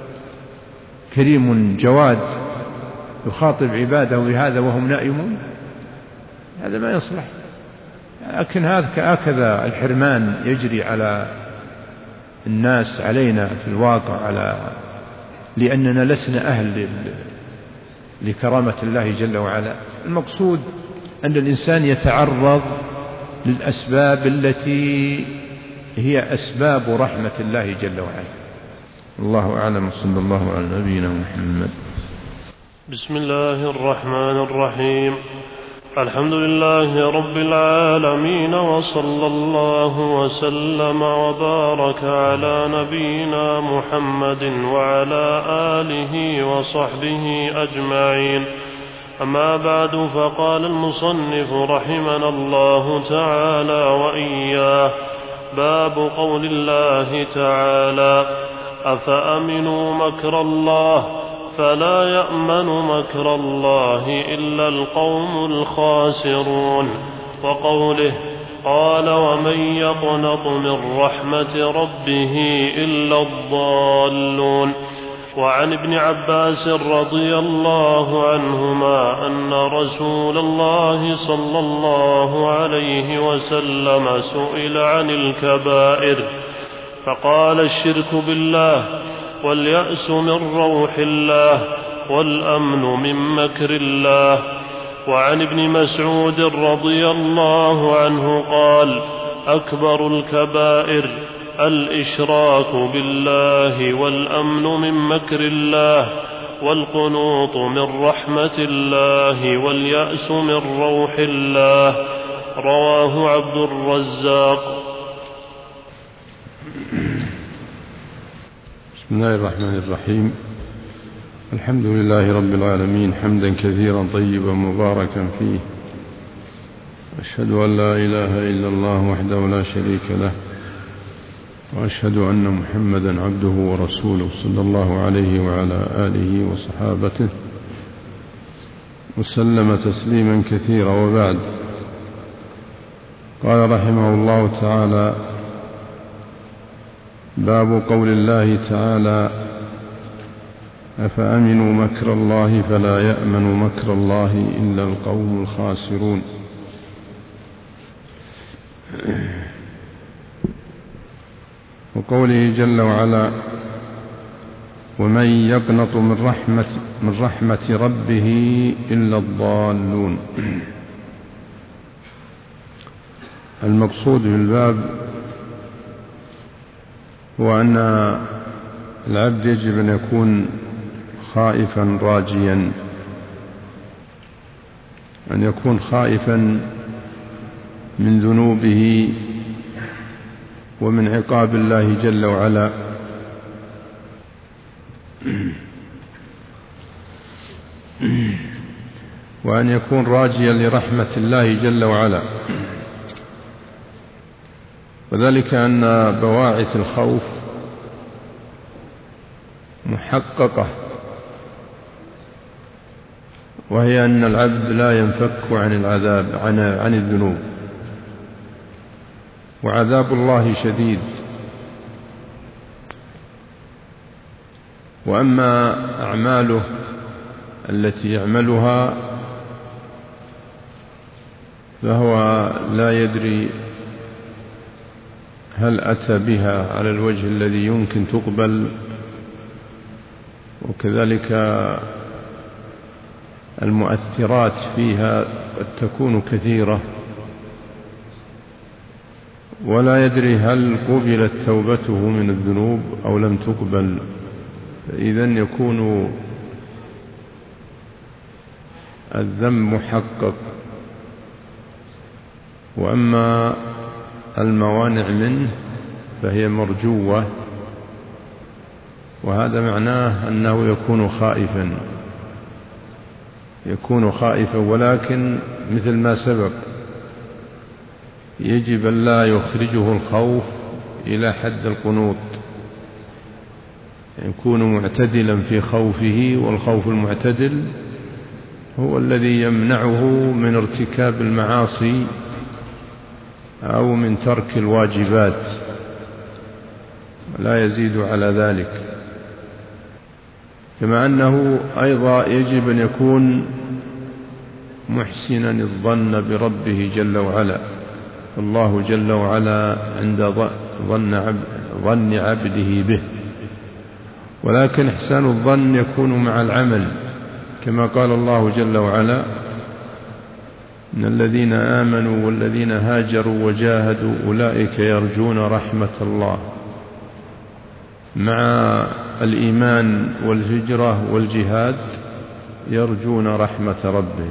كريم جواد يخاطب عباده بهذا وهم نائمون، هذا ما يصلح. لكن هكذا الحرمان يجري على الناس، علينا في الواقع، لأننا لسنا أهل لكرامة الله جل وعلا. المقصود أن الإنسان يتعرض للأسباب التي هي أسباب رحمة الله جل وعلا. الله أعلم، صلى الله على نبينا محمد. بسم الله الرحمن الرحيم. الحمد لله رب العالمين، وصلى الله وسلم وبارك على نبينا محمد وعلى آله وصحبه أجمعين. أما بعد، فقال المصنف رحمنا الله تعالى وإياه: باب قول الله تعالى: أفأمنوا مكر الله فلا يأمن مكر الله إلا القوم الخاسرون. وقوله: قال: ومن يقنط من رحمة ربه إلا الضالون. وعن ابن عباس رضي الله عنهما أن رسول الله صلى الله عليه وسلم سئل عن الكبائر فقال: الشرك بالله، واليأس من روح الله، والأمن من مكر الله. وعن ابن مسعود رضي الله عنه قال: أكبر الكبائر الإشراك بالله، والأمن من مكر الله، والقنوط من رحمة الله، واليأس من روح الله. رواه عبد الرزاق. بسم الله الرحمن الرحيم. الحمد لله رب العالمين، حمدا كثيرا طيبا مباركا فيه، أشهد أن لا إله إلا الله وحده لا شريك له، وأشهد أن محمدا عبده ورسوله صلى الله عليه وعلى آله وصحابته وسلم تسليما كثيرا. وبعد، قال رحمه الله تعالى: باب قول الله تعالى: أفأمنوا مكر الله فلا يأمن مكر الله إلا القوم الخاسرون. وقوله جل وعلا: ومن يقنط من رحمة ربه إلا الضالون. المقصود في الباب هو أن العبد يجب أن يكون خائفا راجيا، أن يكون خائفا من ذنوبه ومن عقاب الله جل وعلا، وأن يكون راجيا لرحمة الله جل وعلا. وذلك أن بواعث الخوف محققة، وهي أن العبد لا ينفك عن العذاب عن الذنوب، وعذاب الله شديد. وأما أعماله التي يعملها فهو لا يدري هل أتى بها على الوجه الذي يمكن تقبل، وكذلك المؤثرات فيها قد تكون كثيرة، ولا يدري هل قبلت توبته من الذنوب أو لم تقبل، فإذن يكون الذنب محقق. وأما الموانع منه فهي مرجوة، وهذا معناه أنه يكون خائفا، ولكن مثل ما سبق يجب أن لا يخرجه الخوف إلى حد القنوط، يكون معتدلا في خوفه، والخوف المعتدل هو الذي يمنعه من ارتكاب المعاصي أو من ترك الواجبات، لا يزيد على ذلك. كما أنه أيضا يجب أن يكون محسنا الظن بربه جل وعلا، الله جل وعلا عند ظن عبده به، ولكن إحسان الظن يكون مع العمل، كما قال الله جل وعلا: إن الذين آمنوا والذين هاجروا وجاهدوا أولئك يرجون رحمة الله. مع الإيمان والهجرة والجهاد يرجون رحمة ربهم.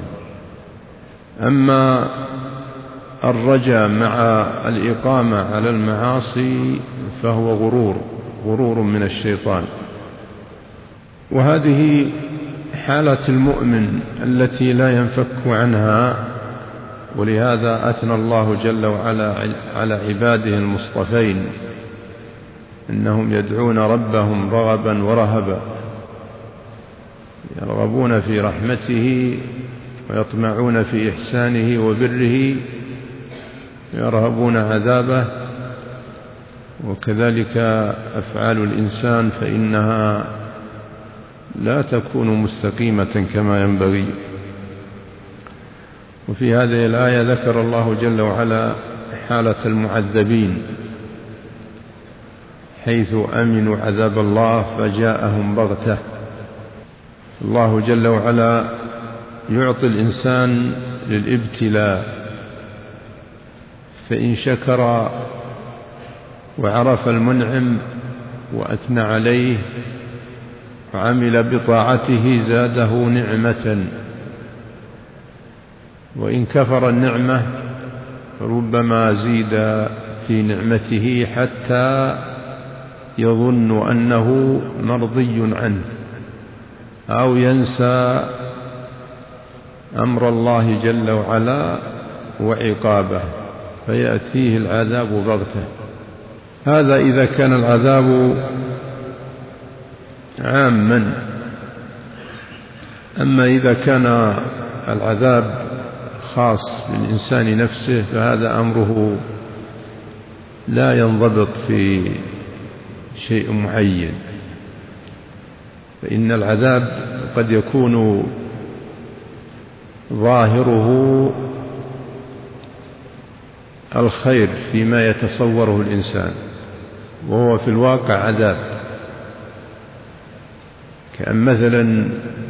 أما الرجاء مع الإقامة على المعاصي فهو غرور من الشيطان، وهذه حالة المؤمن التي لا ينفك عنها. ولهذا أثنى الله جل وعلا على عباده المصطفين إنهم يدعون ربهم رغبا ورهبا، يرغبون في رحمته ويطمعون في إحسانه وبره، يرهبون عذابه. وكذلك أفعال الإنسان فإنها لا تكون مستقيمة كما ينبغي. وفي هذه الآية ذكر الله جل وعلا حالة المعذبين حيث أمنوا عذاب الله فجاءهم بغتة. الله جل وعلا يعطي الإنسان للابتلاء، فإن شكر وعرف المنعم وأثنى عليه وعمل بطاعته زاده نعمة، وإن كفر النعمة ربما زيد في نعمته حتى يظن أنه مرضي عنه أو ينسى أمر الله جل وعلا وعقابه فيأتيه العذاب بغتة. هذا إذا كان العذاب عاما. أما إذا كان العذاب خاص بالإنسان نفسه فهذا أمره لا ينضبط في شيء معين، فإن العذاب قد يكون ظاهره الخير فيما يتصوره الإنسان وهو في الواقع عذاب، كأن مثلا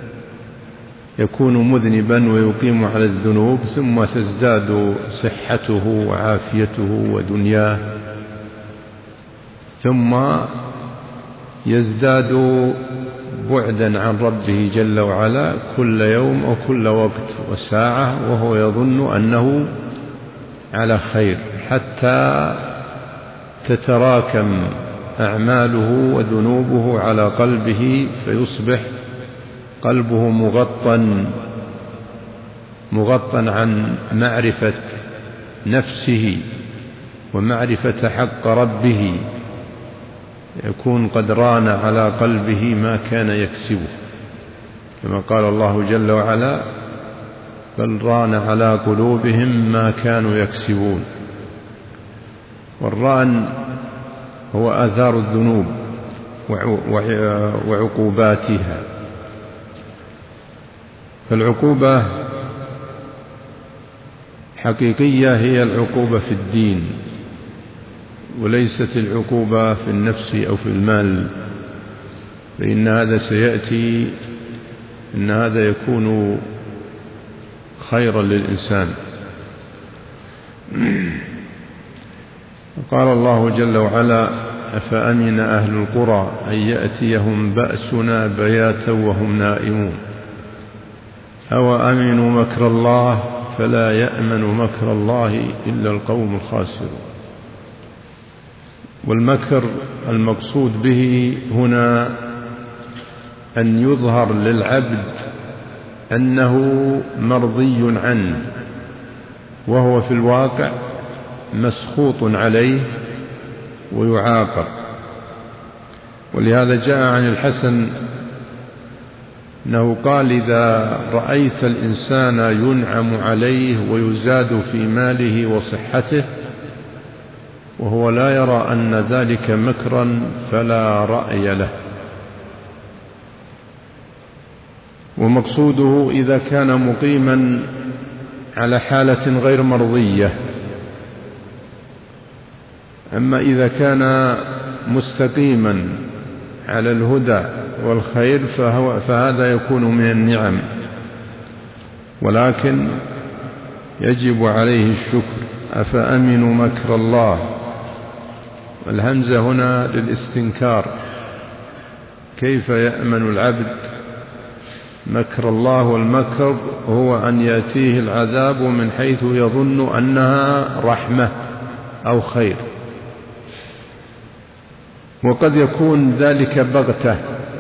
يكون مذنبا ويقيم على الذنوب ثم تزداد صحته وعافيته ودنياه، ثم يزداد بعدا عن ربه جل وعلا كل يوم أو كل وقت وساعة وهو يظن أنه على خير، حتى تتراكم أعماله وذنوبه على قلبه فيصبح قلبه مغطى عن معرفة نفسه ومعرفة حق ربه، يكون قد ران على قلبه ما كان يكسبه، كما قال الله جل وعلا: بل ران على قلوبهم ما كانوا يكسبون. والران هو آثار الذنوب وعقوباتها. فالعقوبة حقيقية هي العقوبة في الدين، وليست العقوبة في النفس أو في المال، فإن هذا سيأتي إن هذا يكون خيرا للإنسان. قال الله جل وعلا: أفأمن أهل القرى أن يأتيهم بأسنا بياتا وهم نائمون أو أمنوا مكر الله فلا يأمن مكر الله إلا القوم الخاسرون. والمكر المقصود به هنا أن يظهر للعبد أنه مرضي عنه وهو في الواقع مسخوط عليه ويعاقب. ولهذا جاء عن الحسن أنه قال: إذا رأيت الإنسان ينعم عليه ويزاد في ماله وصحته وهو لا يرى أن ذلك مكرا فلا رأي له. ومقصوده إذا كان مقيما على حالة غير مرضية. أما إذا كان مستقيما على الهدى والخير فهذا يكون من النعم، ولكن يجب عليه الشكر. أفأمنوا مكر الله، والهمزة هنا للاستنكار. كيف يأمن العبد مكر الله؟ والمكر هو أن يأتيه العذاب من حيث يظن أنها رحمة أو خير، وقد يكون ذلك بغتة،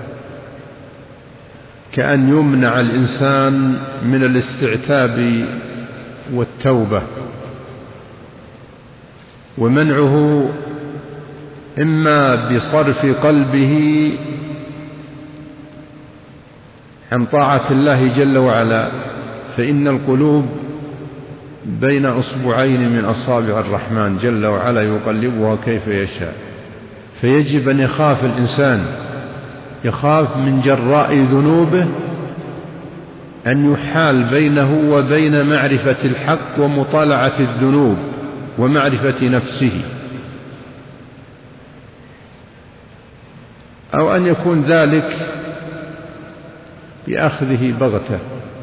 كأن يمنع الإنسان من الاستعتاب والتوبة، ومنعه إما بصرف قلبه عن طاعة الله جل وعلا، فإن القلوب بين أصبعين من أصابع الرحمن جل وعلا يقلبها كيف يشاء، فيجب أن يخاف الإنسان يخاف من جراء ذنوبه أن يحال بينه وبين معرفة الحق ومطالعة الذنوب ومعرفة نفسه، أو أن يكون ذلك بأخذه بغتة،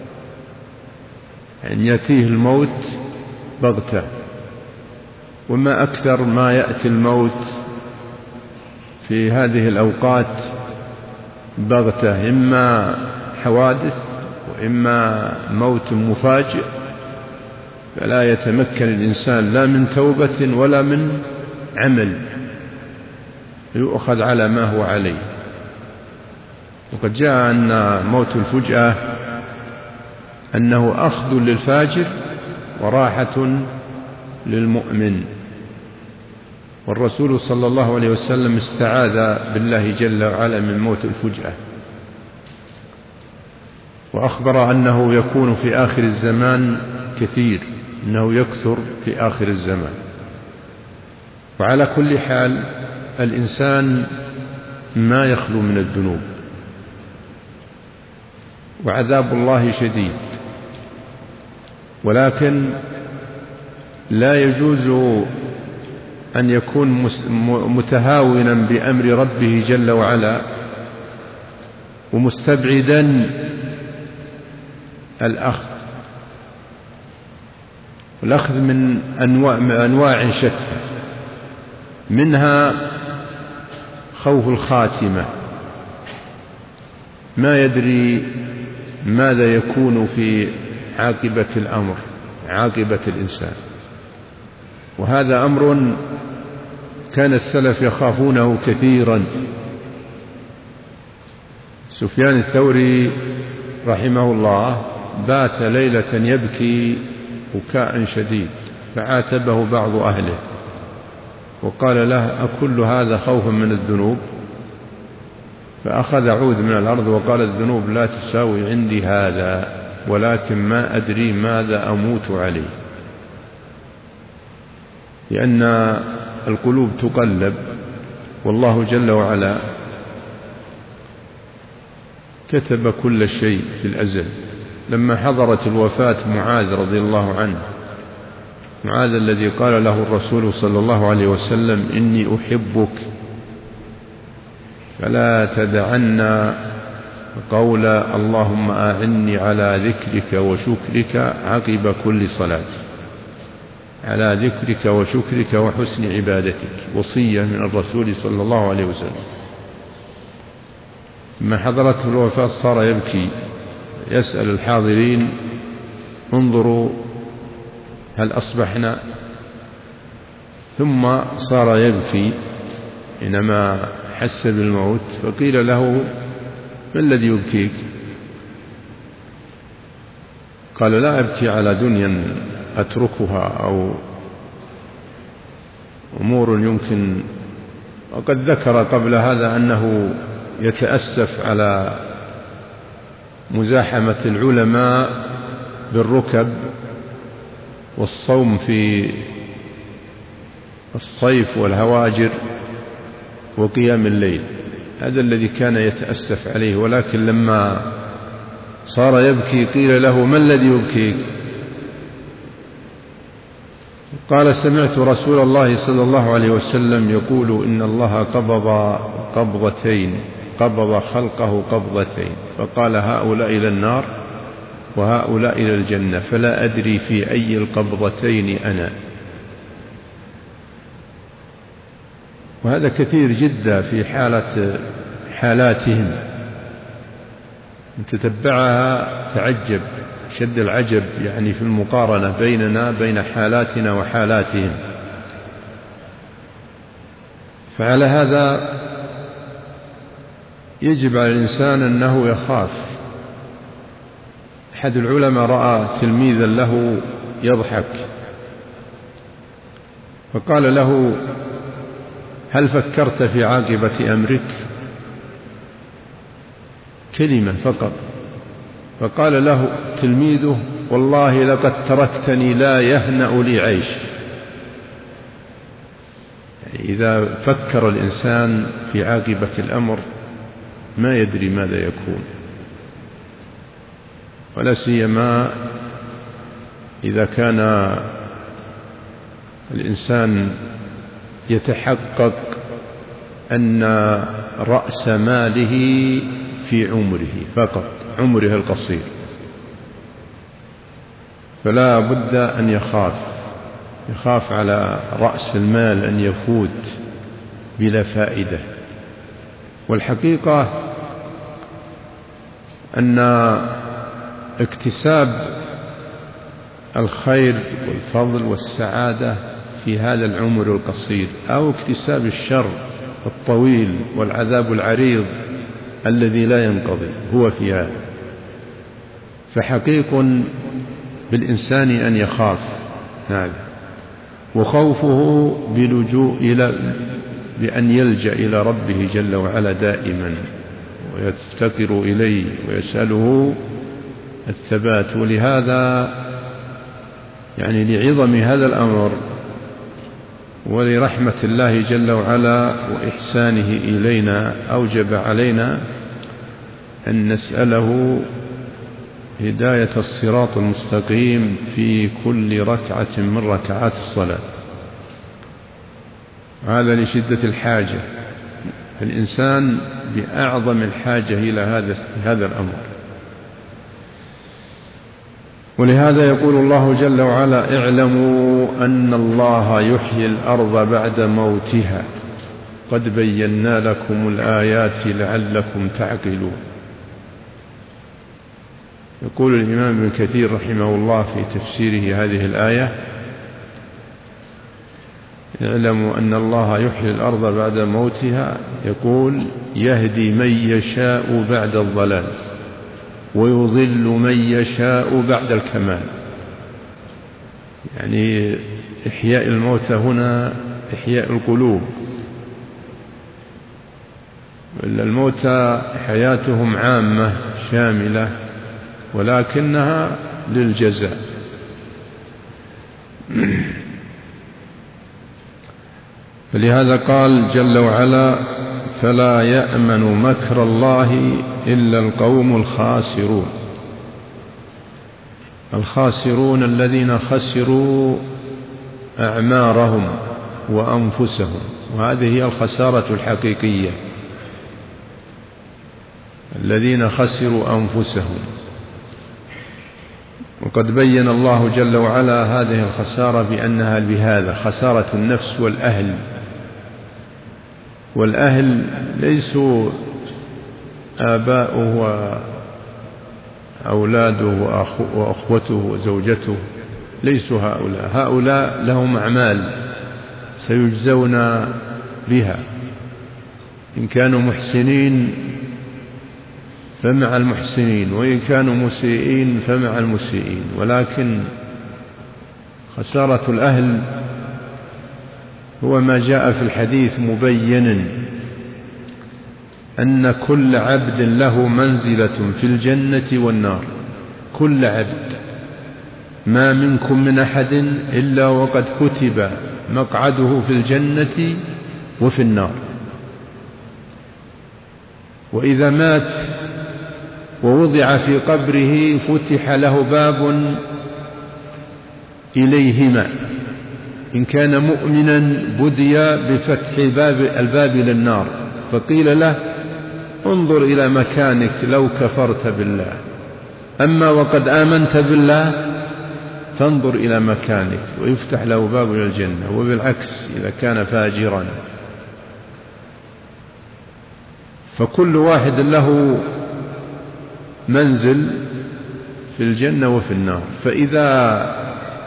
أن يأتيه الموت بغتة. وما أكثر ما يأتي الموت في هذه الأوقات بغتة، إما حوادث وإما موت مفاجئ، فلا يتمكن الإنسان لا من توبة ولا من عمل، يؤخذ على ما هو عليه. وقد جاء أن موت الفجأة أنه أخذ للفاجر وراحة للمؤمن، والرسول صلى الله عليه وسلم استعاذ بالله جل وعلا من موت الفجأة، وأخبر أنه يكون في آخر الزمان كثير، إنه يكثر في آخر الزمان. وعلى كل حال الإنسان ما يخلو من الذنوب، وعذاب الله شديد، ولكن لا يجوز أن يكون متهاونا بأمر ربه جل وعلا ومستبعدا الأخذ من أنواع شتى، منها خوف الخاتمة، ما يدري ماذا يكون في عاقبة الأمر، عاقبة الإنسان. وهذا أمر كان السلف يخافونه كثيرا. سفيان الثوري رحمه الله بات ليلة يبكي بكاء شديد، فعاتبه بعض أهله وقال له: أكل هذا خوفا من الذنوب؟ فأخذ عود من الأرض وقال: الذنوب لا تساوي عندي هذا، ولكن ما أدري ماذا أموت عليه. لأن القلوب تقلب، والله جل وعلا كتب كل شيء في الأزل. لما حضرت الوفاة معاذ رضي الله عنه، معاذ الذي قال له الرسول صلى الله عليه وسلم: إني أحبك فلا تدعن قول اللهم أعني على ذكرك وشكرك عقب كل صلاة، على ذكرك وشكرك وحسن عبادتك، وصية من الرسول صلى الله عليه وسلم. لما حضرته الوفاة صار يبكي، يسأل الحاضرين: انظروا هل أصبحنا؟ ثم صار يبكي حينما حس بالموت، فقيل له: ما الذي يبكيك؟ قال: لا أبكي على دنيا أتركها أو أمور يمكن. وقد ذكر قبل هذا أنه يتأسف على مزاحمة العلماء بالركب والصوم في الصيف والهواجر وقيام الليل، هذا الذي كان يتأسف عليه. ولكن لما صار يبكي قيل له: ما الذي يبكيك؟ قال: سمعت رسول الله صلى الله عليه وسلم يقول: إن الله قبض خلقه قبضتين، فقال: هؤلاء إلى النار وهؤلاء إلى الجنة، فلا أدري في أي القبضتين أنا. وهذا كثير جدا في حالاتهم، تتبعها تعجب شد العجب، يعني في المقارنة بيننا بين حالاتنا وحالاتهم. فعلى هذا يجب على الإنسان أنه يخاف. أحد العلماء رأى تلميذا له يضحك، فقال له: هل فكرت في عاقبة أمرك؟ كلمة فقط. فقال له تلميذه: والله لقد تركتني لا يهنأ لي عيش. يعني إذا فكر الإنسان في عاقبة الأمر ما يدري ماذا يكون، ولا سيما إذا كان الإنسان يتحقق أن رأس ماله في عمره فقط، عمره القصير، فلا بد أن يخاف على رأس المال أن يفوت بلا فائدة. والحقيقة أن اكتساب الخير والفضل والسعادة في هذا العمر القصير أو اكتساب الشر الطويل والعذاب العريض الذي لا ينقضي هو في هذا، فحقيق بالإنسان أن يخاف هذا، وخوفه بأن يلجأ إلى ربه جل وعلا دائما ويفتقر إليه ويسأله الثبات. ولهذا لعظم هذا الأمر ولرحمة الله جل وعلا وإحسانه إلينا أوجب علينا أن نسأله هداية الصراط المستقيم في كل ركعة من ركعات الصلاة، هذا لشدة الحاجة، الإنسان بأعظم الحاجة إلى هذا الأمر. ولهذا يقول الله جل وعلا: اعلموا أن الله يحيي الأرض بعد موتها قد بينا لكم الآيات لعلكم تعقلون. يقول الإمام ابن كثير رحمه الله في تفسيره هذه الآية: اعلموا أن الله يحيي الأرض بعد موتها، يقول: يهدي من يشاء بعد الضلال ويضل من يشاء بعد الكمال. إحياء الموتى هنا إحياء القلوب، الموتى حياتهم عامة شاملة ولكنها للجزاء. فلهذا قال جل وعلا: فلا يأمن مكر الله إلا القوم الخاسرون. الخاسرون الذين خسروا أعمارهم وأنفسهم، وهذه هي الخسارة الحقيقية، الذين خسروا أنفسهم. وقد بين الله جل وعلا هذه الخسارة بأنها بهذا: خسارة النفس والأهل. والأهل ليسوا آباؤه وأولاده وأخوته وزوجته، ليسوا هؤلاء لهم أعمال سيجزون بها، إن كانوا محسنين فمع المحسنين، وإن كانوا مسيئين فمع المسيئين. ولكن خسارة الأهل هو ما جاء في الحديث مبينا أن كل عبد له منزلة في الجنة والنار، كل عبد، ما منكم من أحد إلا وقد كتب مقعده في الجنة وفي النار. وإذا مات ووضع في قبره فتح له باب إليهما، إن كان مؤمنا بدي بفتح الباب للنار، فقيل له: انظر إلى مكانك لو كفرت بالله، أما وقد آمنت بالله فانظر إلى مكانك، ويفتح له باب إلى الجنة. وبالعكس إذا كان فاجرا، فكل واحد له منزل في الجنة وفي النار. فإذا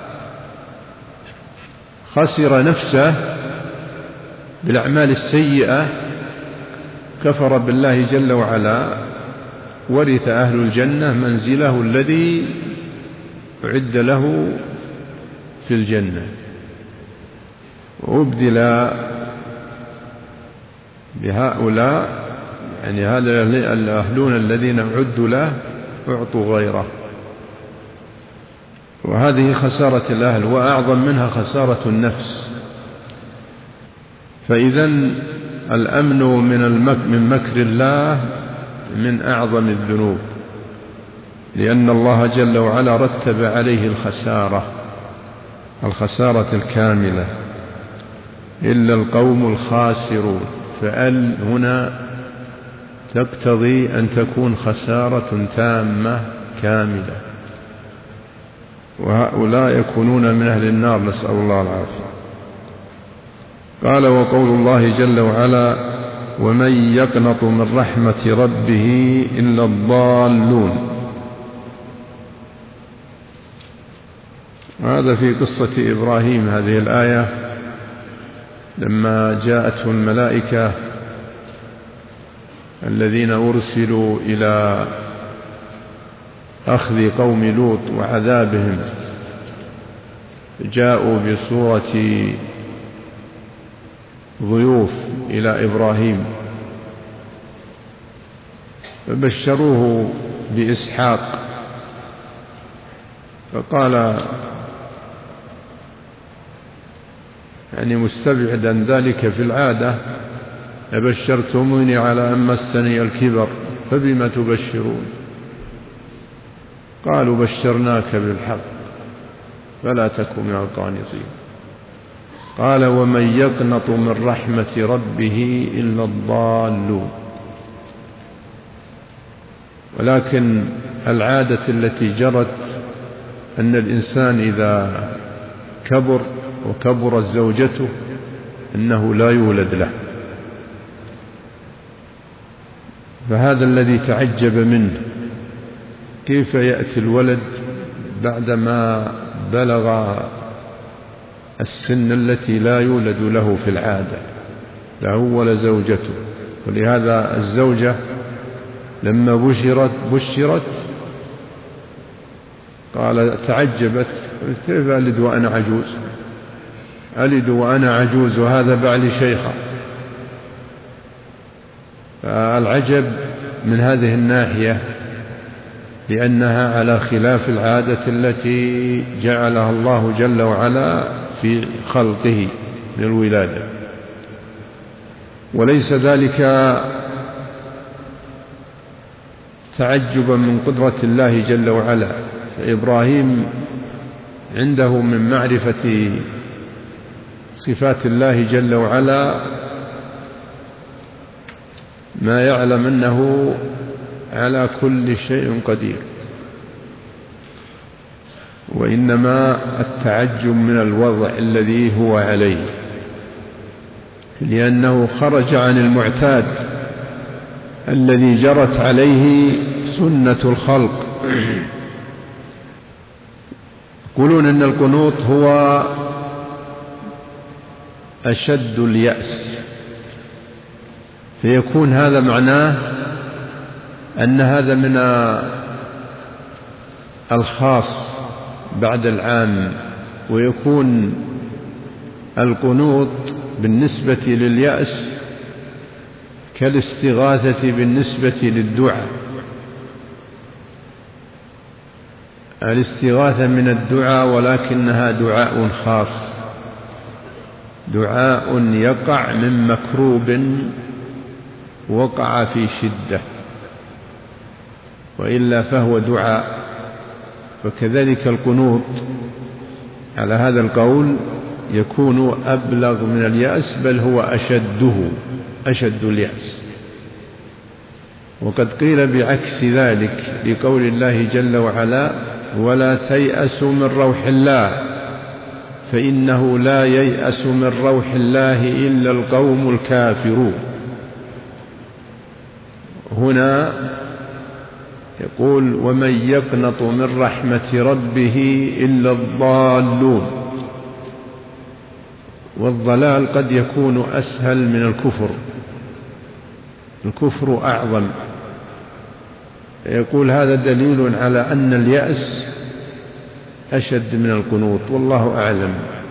خسر نفسه بالأعمال السيئة كفر بالله جل وعلا، ورث أهل الجنة منزله الذي أعد له في الجنة، وأبدل بهؤلاء هذا الأهلون الذين أعدوا له أعطوا غيره. وهذه خسارة الأهل، وأعظم منها خسارة النفس. فإذا الأمن من مكر الله من أعظم الذنوب، لأن الله جل وعلا رتب عليه الخسارة الكاملة، إلا القوم الخاسرون، فأل هنا تقتضي أن تكون خسارة تامة كاملة، وهؤلاء يكونون من أهل النار، نسأل الله العافية. قال: وقول الله جل وعلا: ومن يقنط من رحمة ربه إلا الضالون. هذا في قصة إبراهيم، هذه الآية لما جاءته الملائكة الذين أرسلوا إلى أخذ قوم لوط وعذابهم، جاءوا بصورة ضيوف إلى إبراهيم فبشروه بإسحاق، فقال يعني مستبعدا ذلك في العادة: أبشرتموني على أن مسني الكبر فبما تبشرون؟ قالوا: بشرناك بالحق فلا تكن من القانطين. قال: ومن يقنط من رحمة ربه إلا الضالون. ولكن العادة التي جرت أن الإنسان إذا كبر وكبرت زوجته أنه لا يولد له، فهذا الذي تعجب منه، كيف يأتي الولد بعدما بلغ السن التي لا يولد له في العادة، لا هو ولا زوجته. ولهذا الزوجة لما بشرت قال تعجبت: كيف ألد وأنا عجوز؟ ألد وأنا عجوز وهذا بعلي شيخا. فالعجب من هذه الناحية، لأنها على خلاف العادة التي جعلها الله جل وعلا في خلقه للولادة. وليس ذلك تعجبا من قدرة الله جل وعلا، فإبراهيم عنده من معرفة صفات الله جل وعلا ما يعلم أنه على كل شيء قدير، وإنما التعجب من الوضع الذي هو عليه، لأنه خرج عن المعتاد الذي جرت عليه سنة الخلق. يقولون أن القنوط هو أشد اليأس، فيكون هذا معناه أن هذا من الخاص بعد العام، ويكون القنوط بالنسبة لليأس كالاستغاثة بالنسبة للدعاء. الاستغاثة من الدعاء، ولكنها دعاء خاص، دعاء يقع من مكروب وقع في شدة، وإلا فهو دعاء. فكذلك القنوط على هذا القول يكون أبلغ من اليأس، بل هو أشد اليأس. وقد قيل بعكس ذلك لقول الله جل وعلا: ولا تيأسوا من روح الله فإنه لا ييأس من روح الله إلا القوم الكافرون. هنا يقول: ومن يقنط من رحمة ربه إلا الضالون. والضلال قد يكون أسهل من الكفر، الكفر أعظم. يقول هذا دليل على أن اليأس أشد من القنوط، والله أعلم.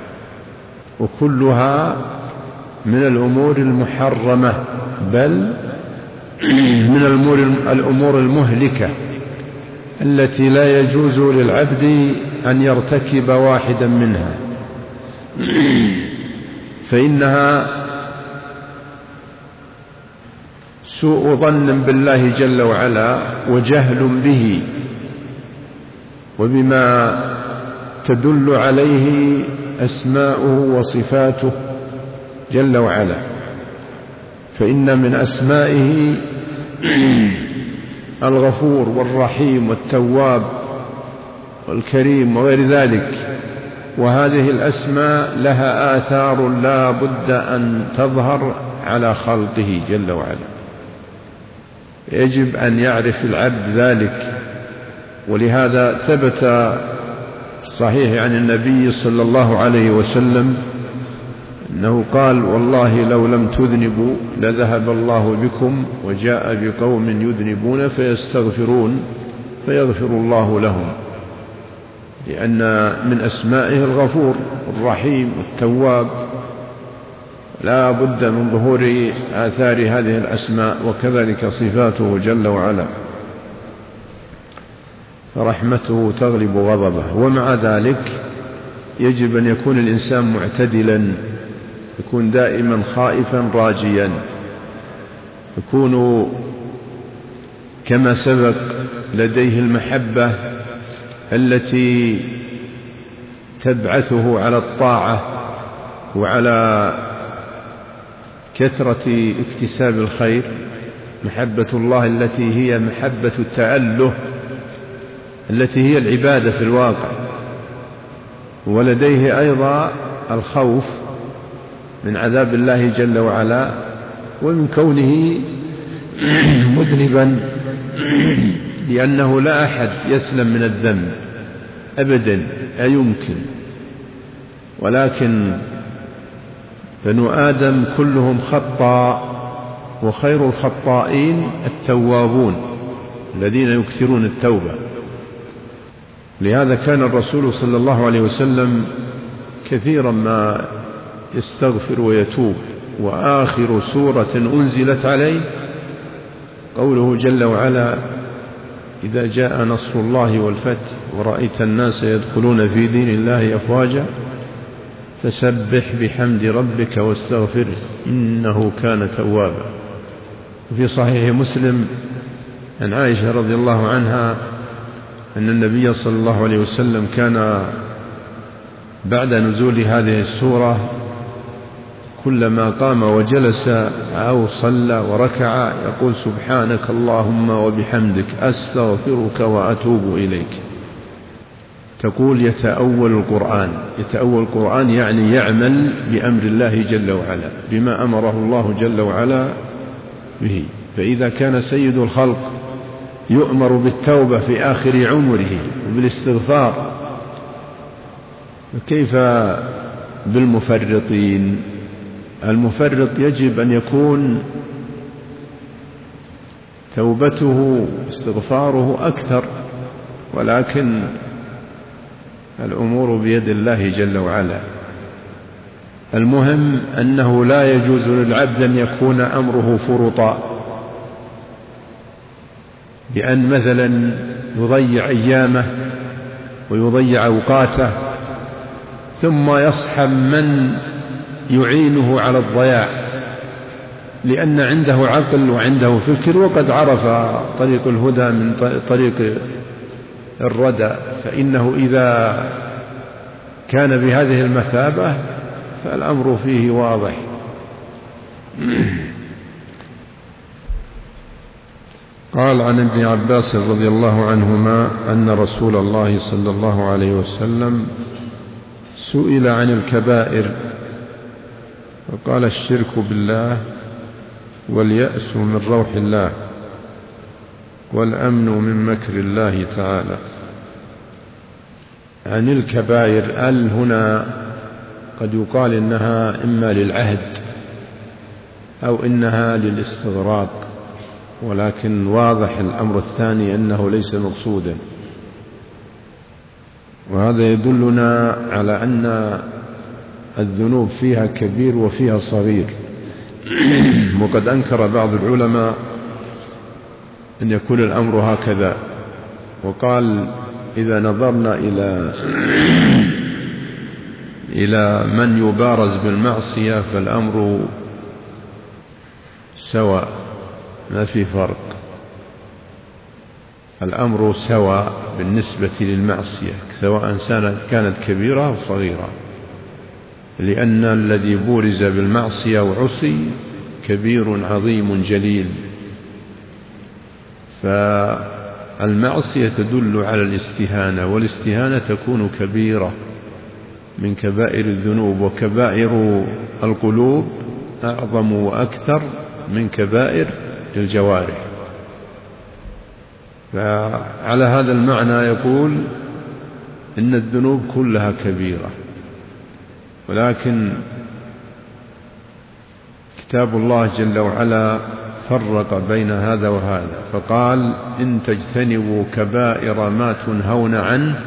وكلها من الأمور المحرمة، بل من الأمور المهلكة التي لا يجوز للعبد أن يرتكب واحدا منها، فإنها سوء ظن بالله جل وعلا وجهل به وبما تدل عليه أسماؤه وصفاته جل وعلا. فإن من أسمائه الغفور والرحيم والتواب والكريم وغير ذلك، وهذه الأسماء لها آثار لا بد أن تظهر على خلقه جل وعلا، يجب أن يعرف العبد ذلك. ولهذا ثبت صحيح عن النبي صلى الله عليه وسلم أنه قال: والله لو لم تذنبوا لذهب الله بكم وجاء بقوم يذنبون فيستغفرون فيغفر الله لهم، لأن من أسمائه الغفور الرحيم التواب، لا بد من ظهور آثار هذه الأسماء، وكذلك صفاته جل وعلا، فرحمته تغلب غضبه. ومع ذلك يجب أن يكون الإنسان معتدلا، يكون دائما خائفا راجيا، يكون كما سبق لديه المحبة التي تبعثه على الطاعة وعلى كثرة اكتساب الخير، محبة الله التي هي محبة التأله التي هي العبادة في الواقع. ولديه أيضا الخوف من عذاب الله جل وعلا ومن كونه مذنبا، لأنه لا أحد يسلم من الذنب أبدا، لا يمكن. ولكن بنو آدم كلهم خطاء، وخير الخطائين التوابون الذين يكثرون التوبة. لهذا كان الرسول صلى الله عليه وسلم كثيرا ما يستغفر ويتوب. وآخر سورة أنزلت عليه قوله جل وعلا: إذا جاء نصر الله والفتح ورأيت الناس يدخلون في دين الله أفواجا فسبح بحمد ربك واستغفره إنه كان توابا. وفي صحيح مسلم عن عائشة رضي الله عنها أن النبي صلى الله عليه وسلم كان بعد نزول هذه السورة كلما قام وجلس أو صلى وركع يقول: سبحانك اللهم وبحمدك أستغفرك وأتوب إليك. تقول يتأول القرآن، يتأول القرآن يعني يعمل بأمر الله جل وعلا، بما أمره الله جل وعلا به. فإذا كان سيد الخلق يؤمر بالتوبة في آخر عمره وبالاستغفار، فكيف بالمفرطين؟ المفرط يجب أن يكون توبته واستغفاره أكثر، ولكن الأمور بيد الله جل وعلا. المهم أنه لا يجوز للعبد أن يكون أمره فرطا، بأن مثلا يضيع أيامه ويضيع أوقاته ثم يصحب من يعينه على الضياع، لأن عنده عقل وعنده فكر وقد عرف طريق الهدى من طريق الردى، فإنه إذا كان بهذه المثابة فالأمر فيه واضح. قال عن ابن عباس رضي الله عنهما أن رسول الله صلى الله عليه وسلم سئل عن الكبائر فقال: الشرك بالله، واليأس من روح الله، والأمن من مكر الله تعالى. عن الكبائر هنا قد يقال إنها إما للعهد أو إنها للاستغراق، ولكن واضح الأمر الثاني أنه ليس مقصودا. وهذا يدلنا على أن الذنوب فيها كبير وفيها صغير. وقد أنكر بعض العلماء أن يكون الأمر هكذا، وقال: إذا نظرنا إلى من يبارز بالمعصية فالأمر سواء، ما في فرق، الأمر سواء بالنسبة للمعصية سواء كانت كبيرة أو صغيرة، لأن الذي بورز بالمعصية وعصي كبير عظيم جليل. فالمعصية تدل على الاستهانة، والاستهانة تكون كبيرة من كبائر الذنوب، وكبائر القلوب أعظم وأكثر من كبائر الجوارح. فعلى هذا المعنى يقول إن الذنوب كلها كبيرة، ولكن كتاب الله جل وعلا فرق بين هذا وهذا، فقال إن تجتنبوا كبائر ما تنهون عنه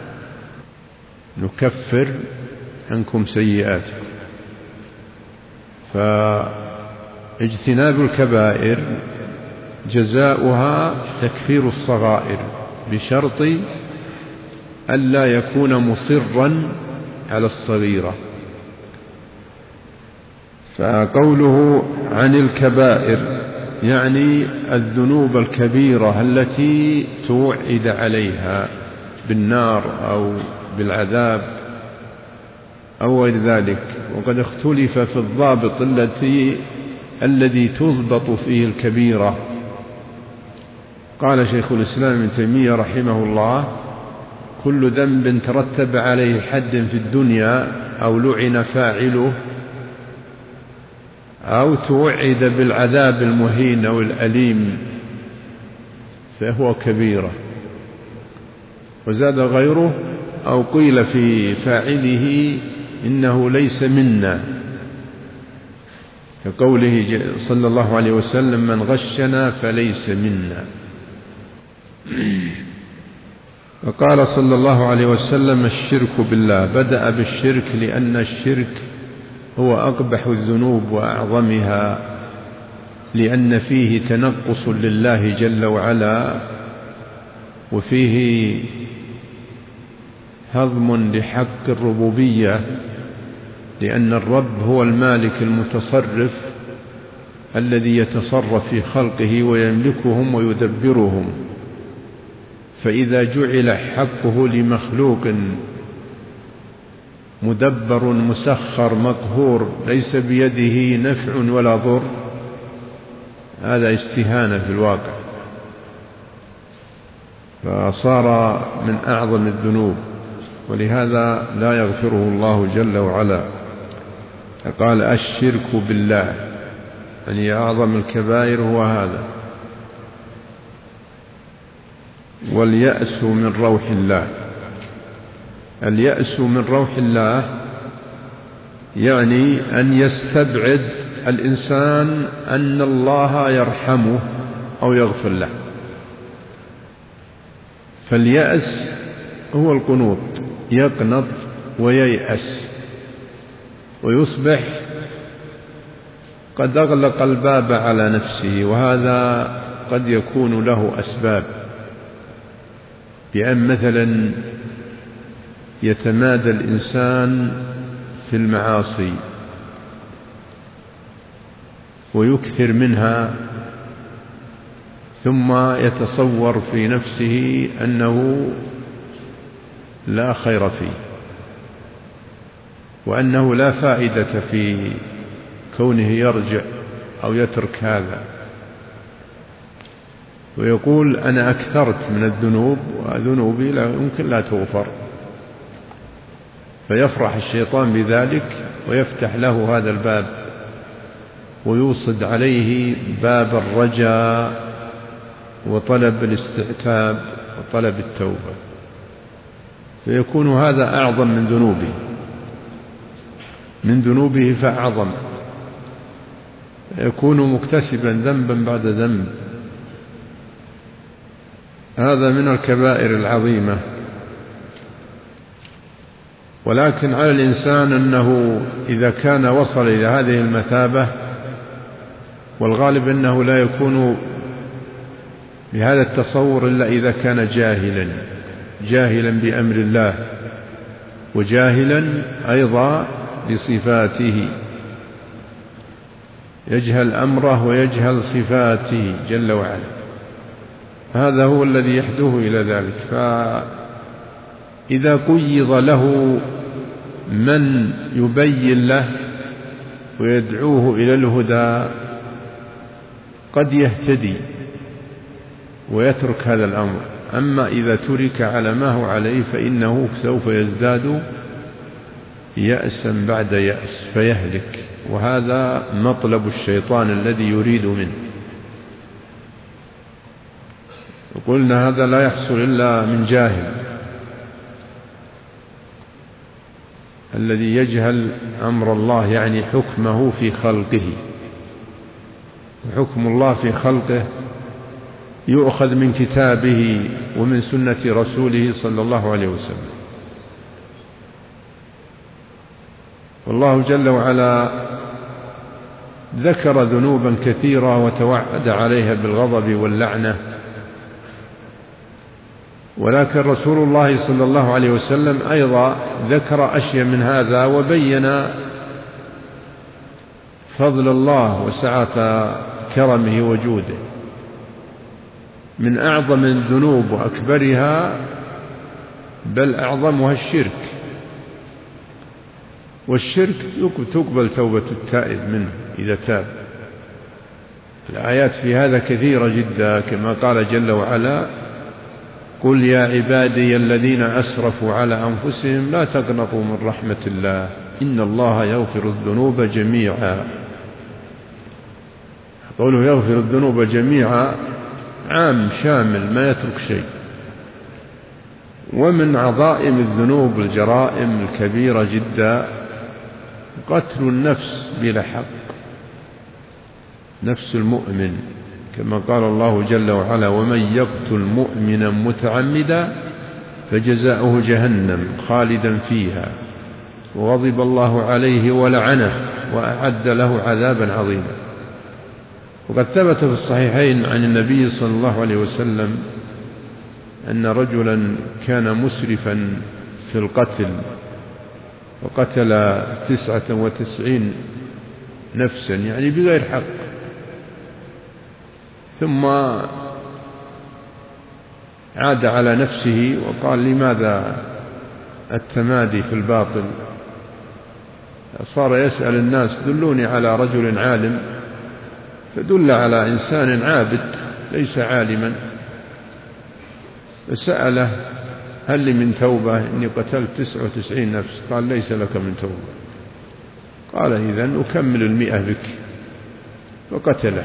نكفر عنكم سيئاتكم. فاجتناب الكبائر جزاؤها تكفير الصغائر بشرط ألا يكون مصرا على الصغيرة. فقوله عن الكبائر يعني الذنوب الكبيرة التي توعد عليها بالنار أو بالعذاب أو غير ذلك. وقد اختلف في الضابط الذي تضبط فيه الكبيرة. قال شيخ الإسلام ابن تيمية رحمه الله كل ذنب ترتب عليه حد في الدنيا أو لعن فاعله أو توعد بالعذاب المهين أو الأليم فهو كبيرة. وزاد غيره أو قيل في فاعله إنه ليس منا، كقوله صلى الله عليه وسلم من غشنا فليس منا. وقال صلى الله عليه وسلم الشرك بالله، بدأ بالشرك لأن الشرك هو أقبح الذنوب وأعظمها، لأن فيه تنقص لله جل وعلا، وفيه هضم لحق الربوبية، لأن الرب هو المالك المتصرف الذي يتصرف في خلقه ويملكهم ويدبرهم. فإذا جعل حقه لمخلوق مدبر مسخر مقهور ليس بيده نفع ولا ضر، هذا استهانة في الواقع، فصار من أعظم الذنوب، ولهذا لا يغفره الله جل وعلا. قال الشرك بالله، يعني أعظم الكبائر هو هذا. واليأس من روح الله، اليأس من روح الله يعني أن يستبعد الإنسان أن الله يرحمه أو يغفر له. فاليأس هو القنوط، يقنط وييأس ويصبح قد أغلق الباب على نفسه. وهذا قد يكون له أسباب، بأن مثلا يتمادى الإنسان في المعاصي ويكثر منها، ثم يتصور في نفسه أنه لا خير فيه، وأنه لا فائدة في كونه يرجع أو يترك هذا، ويقول أنا أكثرت من الذنوب وذنوبي يمكن لا تغفر، فيفرح الشيطان بذلك ويفتح له هذا الباب ويوصد عليه باب الرجاء وطلب الاستعتاب وطلب التوبة، فيكون هذا أعظم من ذنوبه فأعظم، يكون مكتسبا ذنبا بعد ذنب. هذا من الكبائر العظيمة. ولكن على الإنسان أنه إذا كان وصل إلى هذه المثابة، والغالب أنه لا يكون بهذا التصور إلا إذا كان جاهلا بأمر الله، وجاهلا أيضا بصفاته. يجهل أمره ويجهل صفاته جل وعلا. هذا هو الذي يحدوه إلى ذلك. فإذا قيض له من يبين له ويدعوه إلى الهدى قد يهتدي ويترك هذا الأمر. أما إذا ترك على ما هو عليه فإنه سوف يزداد يأسا بعد يأس فيهلك، وهذا مطلب الشيطان الذي يريد منه. وقلنا هذا لا يحصل إلا من جاهل، الذي يجهل أمر الله يعني حكمه في خلقه. وحكم الله في خلقه يؤخذ من كتابه ومن سنة رسوله صلى الله عليه وسلم. والله جل وعلا ذكر ذنوبا كثيرة وتوعد عليها بالغضب واللعنة، ولكن رسول الله صلى الله عليه وسلم أيضا ذكر أشياء من هذا وبين فضل الله وسعة كرمه وجوده. من أعظم الذنوب وأكبرها بل أعظمها الشرك، والشرك تقبل توبة التائب منه إذا تاب. الآيات في هذا كثيرة جدا، كما قال جل وعلا: قل يا عبادي الذين أسرفوا على أنفسهم لا تقنطوا من رحمة الله إن الله يغفر الذنوب جميعا. قوله يغفر الذنوب جميعا عام شامل ما يترك شيء. ومن عظائم الذنوب الجرائم الكبيرة جدا قتل النفس بلا حق، نفس المؤمن، كما قال الله جل وعلا: ومن يقتل مؤمنا متعمدا فجزاؤه جهنم خالدا فيها وغضب الله عليه ولعنه وأعد له عذابا عظيما. وقد ثبت في الصحيحين عن النبي صلى الله عليه وسلم أن رجلا كان مسرفا في القتل وقتل 99 نفسا يعني بغير حق، ثم عاد على نفسه وقال: لماذا التمادي في الباطل؟ صار يسأل الناس: دلوني على رجل عالم، فدل على إنسان عابد ليس عالما، فسأله: هل لي من توبة؟ إني قتلت 99 نفس. قال: ليس لك من توبة. قال: إذن أكمل 100 بك. وقتله،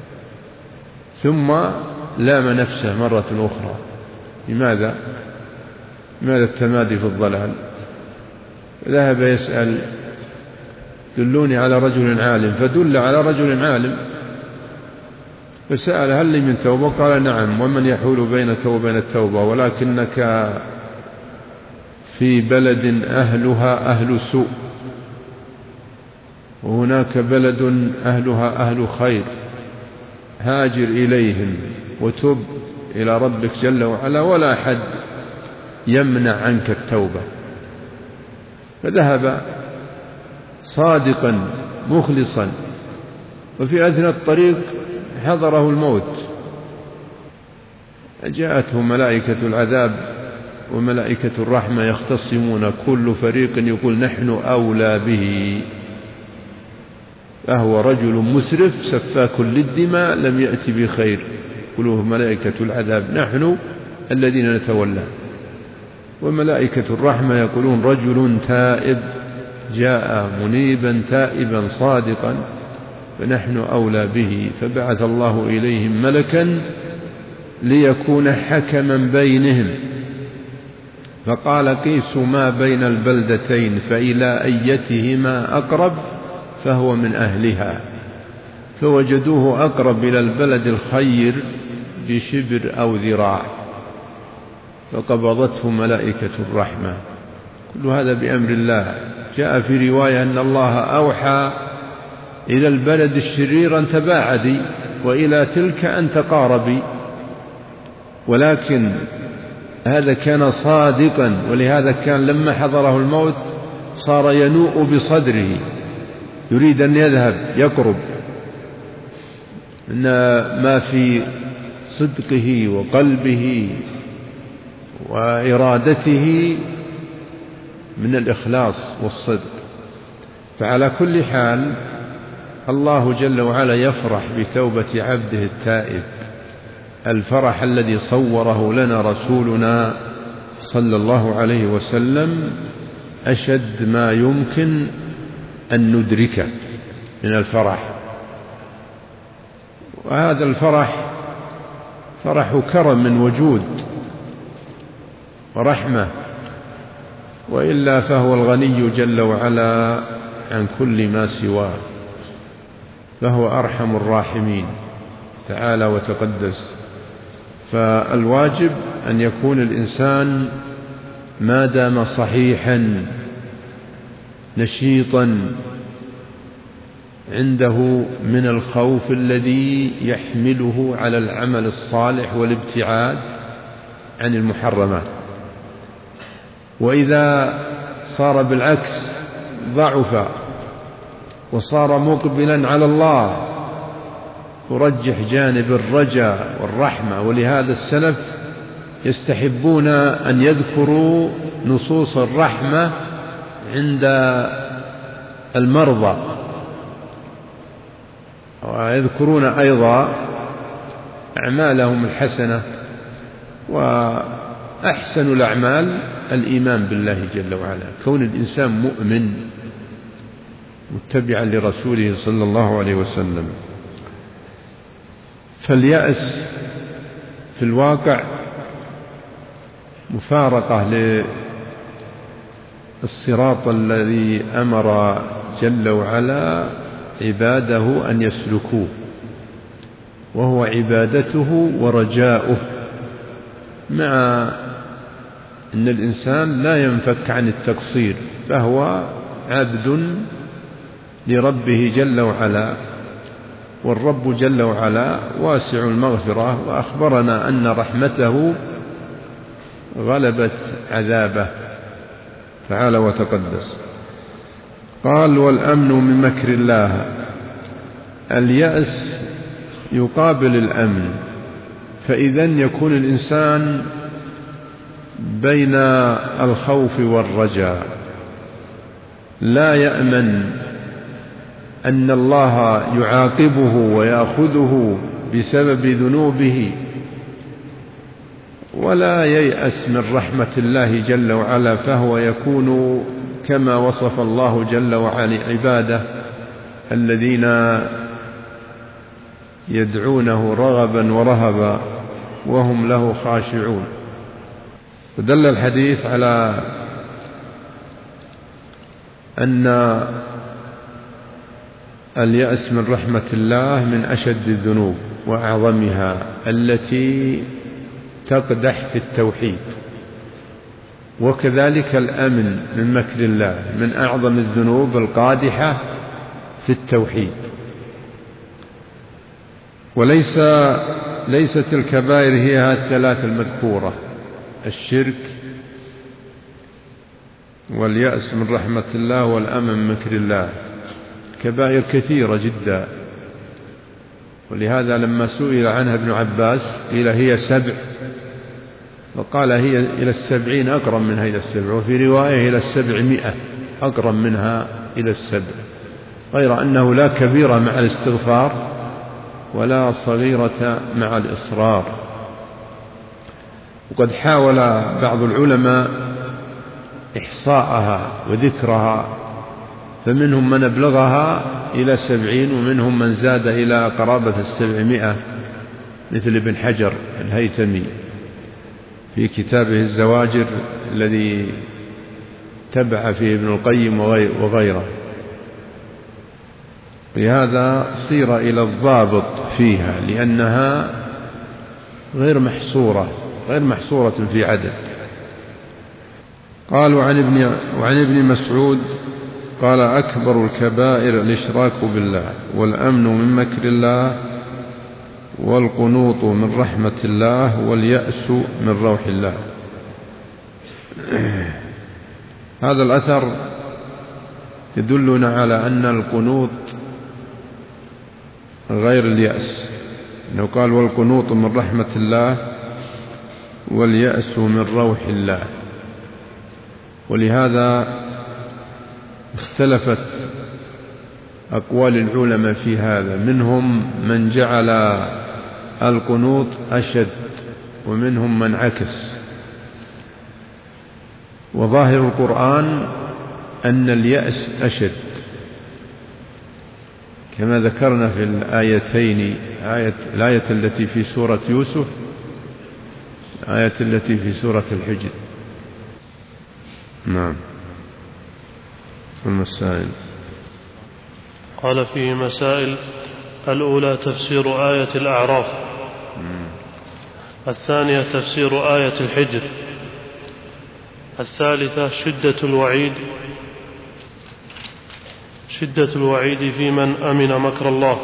ثم لام نفسه مرة أخرى. لماذا التمادي في الضلال؟ ذهب يسأل: دلوني على رجل عالم، فدل على رجل عالم، فسأل: هل لي من توبة؟ قال: نعم، ومن يحول بينك وبين التوبة؟ ولكنك في بلد أهلها أهل سوء، وهناك بلد أهلها أهل خير، هاجر إليهم وتب إلى ربك جل وعلا ولا أحد يمنع عنك التوبة. فذهب صادقا مخلصا، وفي أثناء الطريق حضره الموت، جاءته ملائكة العذاب وملائكة الرحمة يختصمون، كل فريق يقول: نحن أولى به. فهو رجل مسرف سفاك للدماء لم يأتي بخير، يقولوا ملائكة العذاب: نحن الذين نتولى. وملائكة الرحمة يقولون: رجل تائب جاء منيبا تائبا صادقا فنحن أولى به. فبعث الله إليهم ملكا ليكون حكما بينهم، فقال: قيسوا ما بين البلدتين فإلى أيتهما أقرب فهو من أهلها. فوجدوه أقرب إلى البلد الخير بشبر أو ذراع، فقبضته ملائكة الرحمة. كل هذا بأمر الله. جاء في رواية أن الله أوحى إلى البلد الشرير: أن تباعدي، وإلى تلك أن تقاربي. ولكن هذا كان صادقا، ولهذا كان لما حضره الموت صار ينوء بصدره، يريد أن يذهب يقرب، أن ما في صدقه وقلبه وإرادته من الإخلاص والصدق. فعلى كل حال الله جل وعلا يفرح بتوبة عبده التائب، الفرح الذي صوره لنا رسولنا صلى الله عليه وسلم أشد ما يمكن أن ندركه من الفرح. وهذا الفرح فرح كرم من وجود ورحمة، وإلا فهو الغني جل وعلا عن كل ما سواه، فهو أرحم الراحمين تعالى وتقدس. فالواجب أن يكون الإنسان ما دام صحيحا نشيطا عنده من الخوف الذي يحمله على العمل الصالح والابتعاد عن المحرمات. وإذا صار بالعكس ضعف وصار مقبلا على الله يرجح جانب الرجاء والرحمة. ولهذا السلف يستحبون أن يذكروا نصوص الرحمة عند المرضى، ويذكرون أيضا أعمالهم الحسنة. وأحسن الأعمال الإيمان بالله جل وعلا، كون الإنسان مؤمن متبعا لرسوله صلى الله عليه وسلم. فاليأس في الواقع مفارقة للصراط الذي أمر جل وعلا عباده أن يسلكوه، وهو عبادته ورجاؤه، مع أن الإنسان لا ينفك عن التقصير، فهو عبد لربه جل وعلا، والرب جل وعلا واسع المغفرة، وأخبرنا أن رحمته غلبت عذابه تعالى وتقدس. قال: والأمن من مكر الله. اليأس يقابل الأمن، فإذن يكون الإنسان بين الخوف والرجاء، لا يأمن أن الله يعاقبه ويأخذه بسبب ذنوبه، ولا ييأس من رحمة الله جل وعلا، فهو يكون كما وصف الله جل وعلا عباده الذين يدعونه رغبا ورهبا وهم له خاشعون. ودل الحديث على أن اليأس من رحمة الله من أشد الذنوب وأعظمها، التي تقدح في التوحيد. وكذلك الأمن من مكر الله من أعظم الذنوب القادحة في التوحيد. ليست الكبائر هي الثلاث المذكورة: الشرك واليأس من رحمة الله والأمن من مكر الله. كبائر كثيرة جدا، ولهذا لما سئل عنها ابن عباس قيل هي 7، وقال هي إلى 70 أقرب منها إلى 7، وفي رواية إلى 700 أقرب منها إلى 7، غير أنه لا كبيرة مع الاستغفار ولا صغيرة مع الإصرار. وقد حاول بعض العلماء إحصاءها وذكرها، فمنهم من أبلغها إلى 70، ومنهم من زاد إلى قرابة 700، مثل ابن حجر الهيثمي في كتابه الزواجر الذي تبع فيه ابن القيم وغيره. لهذا صير إلى الضابط فيها، لأنها غير محصورة في عدد. قالوا وعن ابن مسعود قال: أكبر الكبائر الإشراك بالله، والأمن من مكر الله، والقنوط من رحمة الله، واليأس من روح الله. هذا الأثر يدلنا على أن القنوط غير اليأس، إنه قال والقنوط من رحمة الله واليأس من روح الله. ولهذا اختلفت أقوال العلماء في هذا، منهم من جعل القنوط أشد ومنهم من عكس. وظاهر القرآن أن اليأس أشد كما ذكرنا في الآيتين، الآية التي في سورة يوسف، الآية التي في سورة الحجر. نعم. المسائل قال فيه مسائل: الأولى تفسير آية الأعراف، الثانية تفسير آية الحجر، الثالثة شدة الوعيد في من أمن مكر الله.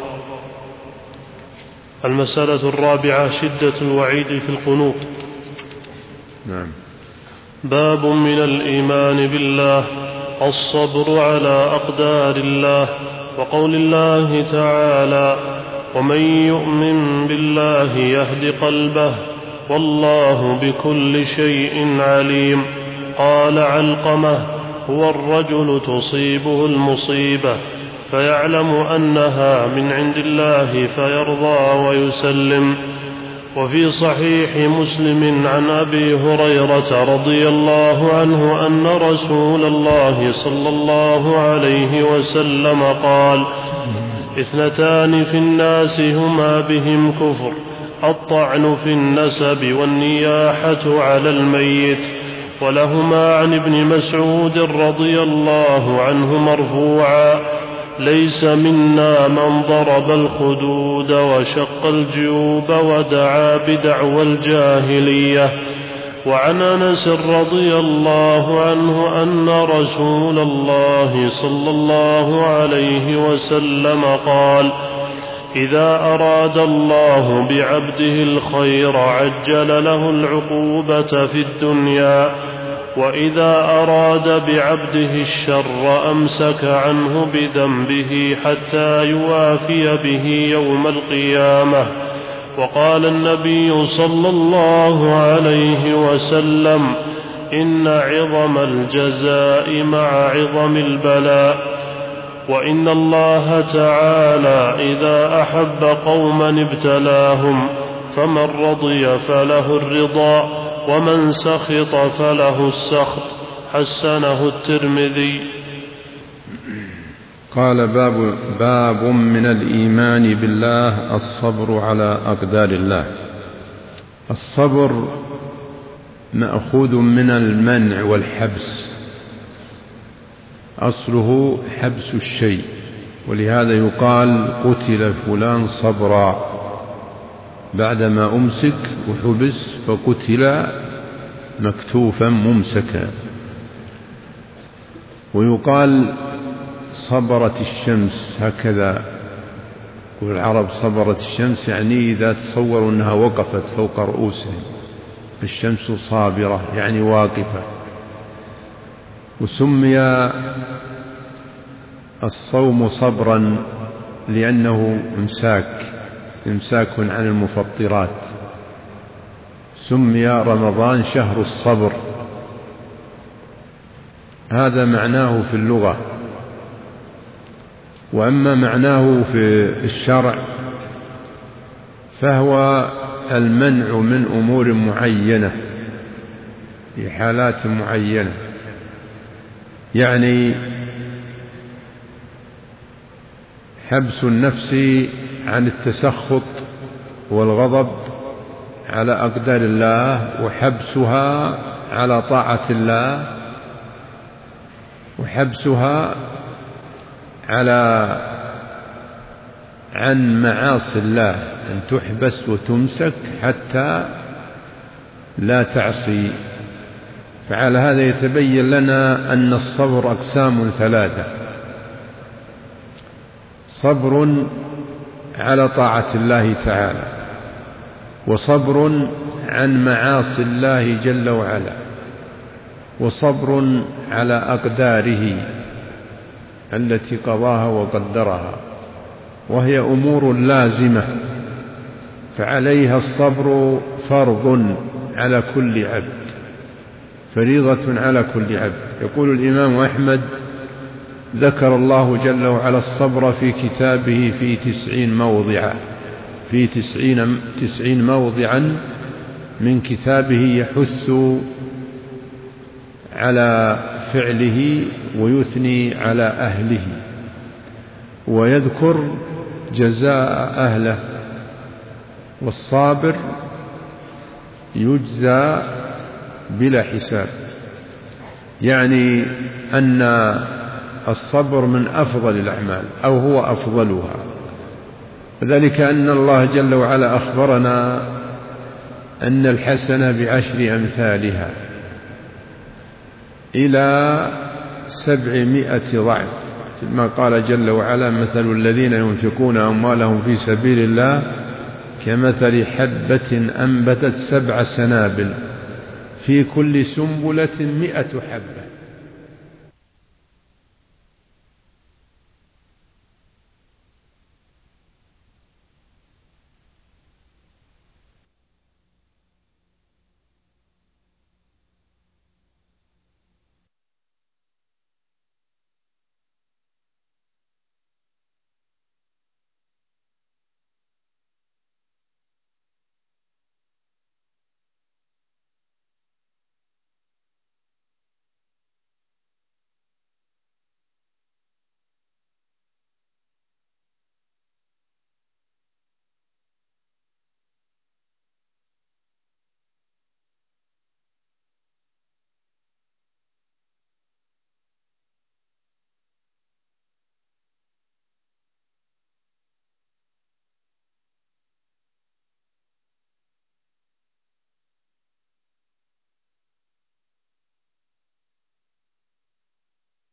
المسألة الرابعة شدة الوعيد في القنوط. نعم. باب من الإيمان بالله الصبر على أقدار الله، وقول الله تعالى: ومن يؤمن بالله يهد قلبه والله بكل شيء عليم. قال علقمة: هو الرجل تصيبه المصيبة فيعلم أنها من عند الله فيرضى ويسلم. وفي صحيح مسلم عن أبي هريرة رضي الله عنه أن رسول الله صلى الله عليه وسلم قال: 2 في الناس هما بهم كفر: الطعن في النسب والنياحة على الميت. ولهما عن ابن مسعود رضي الله عنه مرفوعا: ليس منا من ضرب الخدود وشق الجيوب ودعا بدعوى الجاهلية. وعن أنس رضي الله عنه أن رسول الله صلى الله عليه وسلم قال: إذا أراد الله بعبده الخير عجل له العقوبة في الدنيا، وإذا أراد بعبده الشر أمسك عنه بذنبه حتى يوافي به يوم القيامة. وقال النبي صلى الله عليه وسلم: إن عظم الجزاء مع عظم البلاء. وإن الله تعالى إذا أحب قوما ابتلاهم، فمن رضي فله الرضا ومن سخط فله السخط. حسنه الترمذي. قال: باب من الإيمان بالله الصبر على أقدار الله. الصبر مأخوذ من المنع والحبس، أصله حبس الشيء، ولهذا يقال: قتل فلان صبرا، بعدما أمسك وحبس فقتل مكتوفا ممسكا. ويقال: صبرت الشمس، هكذا والعرب صبرت الشمس، يعني إذا تصوروا أنها وقفت فوق رؤوسهم، الشمس صابرة يعني واقفة. وسمي الصوم صبرا لأنه إمساك عن المفطرات. سمي رمضان شهر الصبر، هذا معناه في اللغة. وأما معناه في الشرع فهو المنع من أمور معينة في حالات معينة، يعني حبس النفس عن التسخط والغضب على أقدار الله، وحبسها على طاعة الله، وحبسها عن معاصي الله، أن تحبس وتمسك حتى لا تعصي. فعلى هذا يتبين لنا أن الصبر أقسام 3: صبر على طاعة الله تعالى، وصبر عن معاصي الله جل وعلا، وصبر على أقداره التي قضاها وقدرها، وهي أمور لازمة فعليها الصبر فرض على كل عبد، فريضة على كل عبد. يقول الإمام أحمد: ذكر الله جل وعلا الصبر في كتابه في 90 موضعا من كتابه يحث على فعله ويثني على أهله ويذكر جزاء أهله. والصابر يجزى بلا حساب، يعني أن الصبر من أفضل الأعمال أو هو أفضلها، وذلك أن الله جل وعلا أخبرنا أن الحسنة ب10 أمثالها إلى 700 ضعف، ما قال جل وعلا: مثل الذين ينفقون أموالهم في سبيل الله كمثل حبة أنبتت 7 سنابل في كل سنبلة 100 حبة.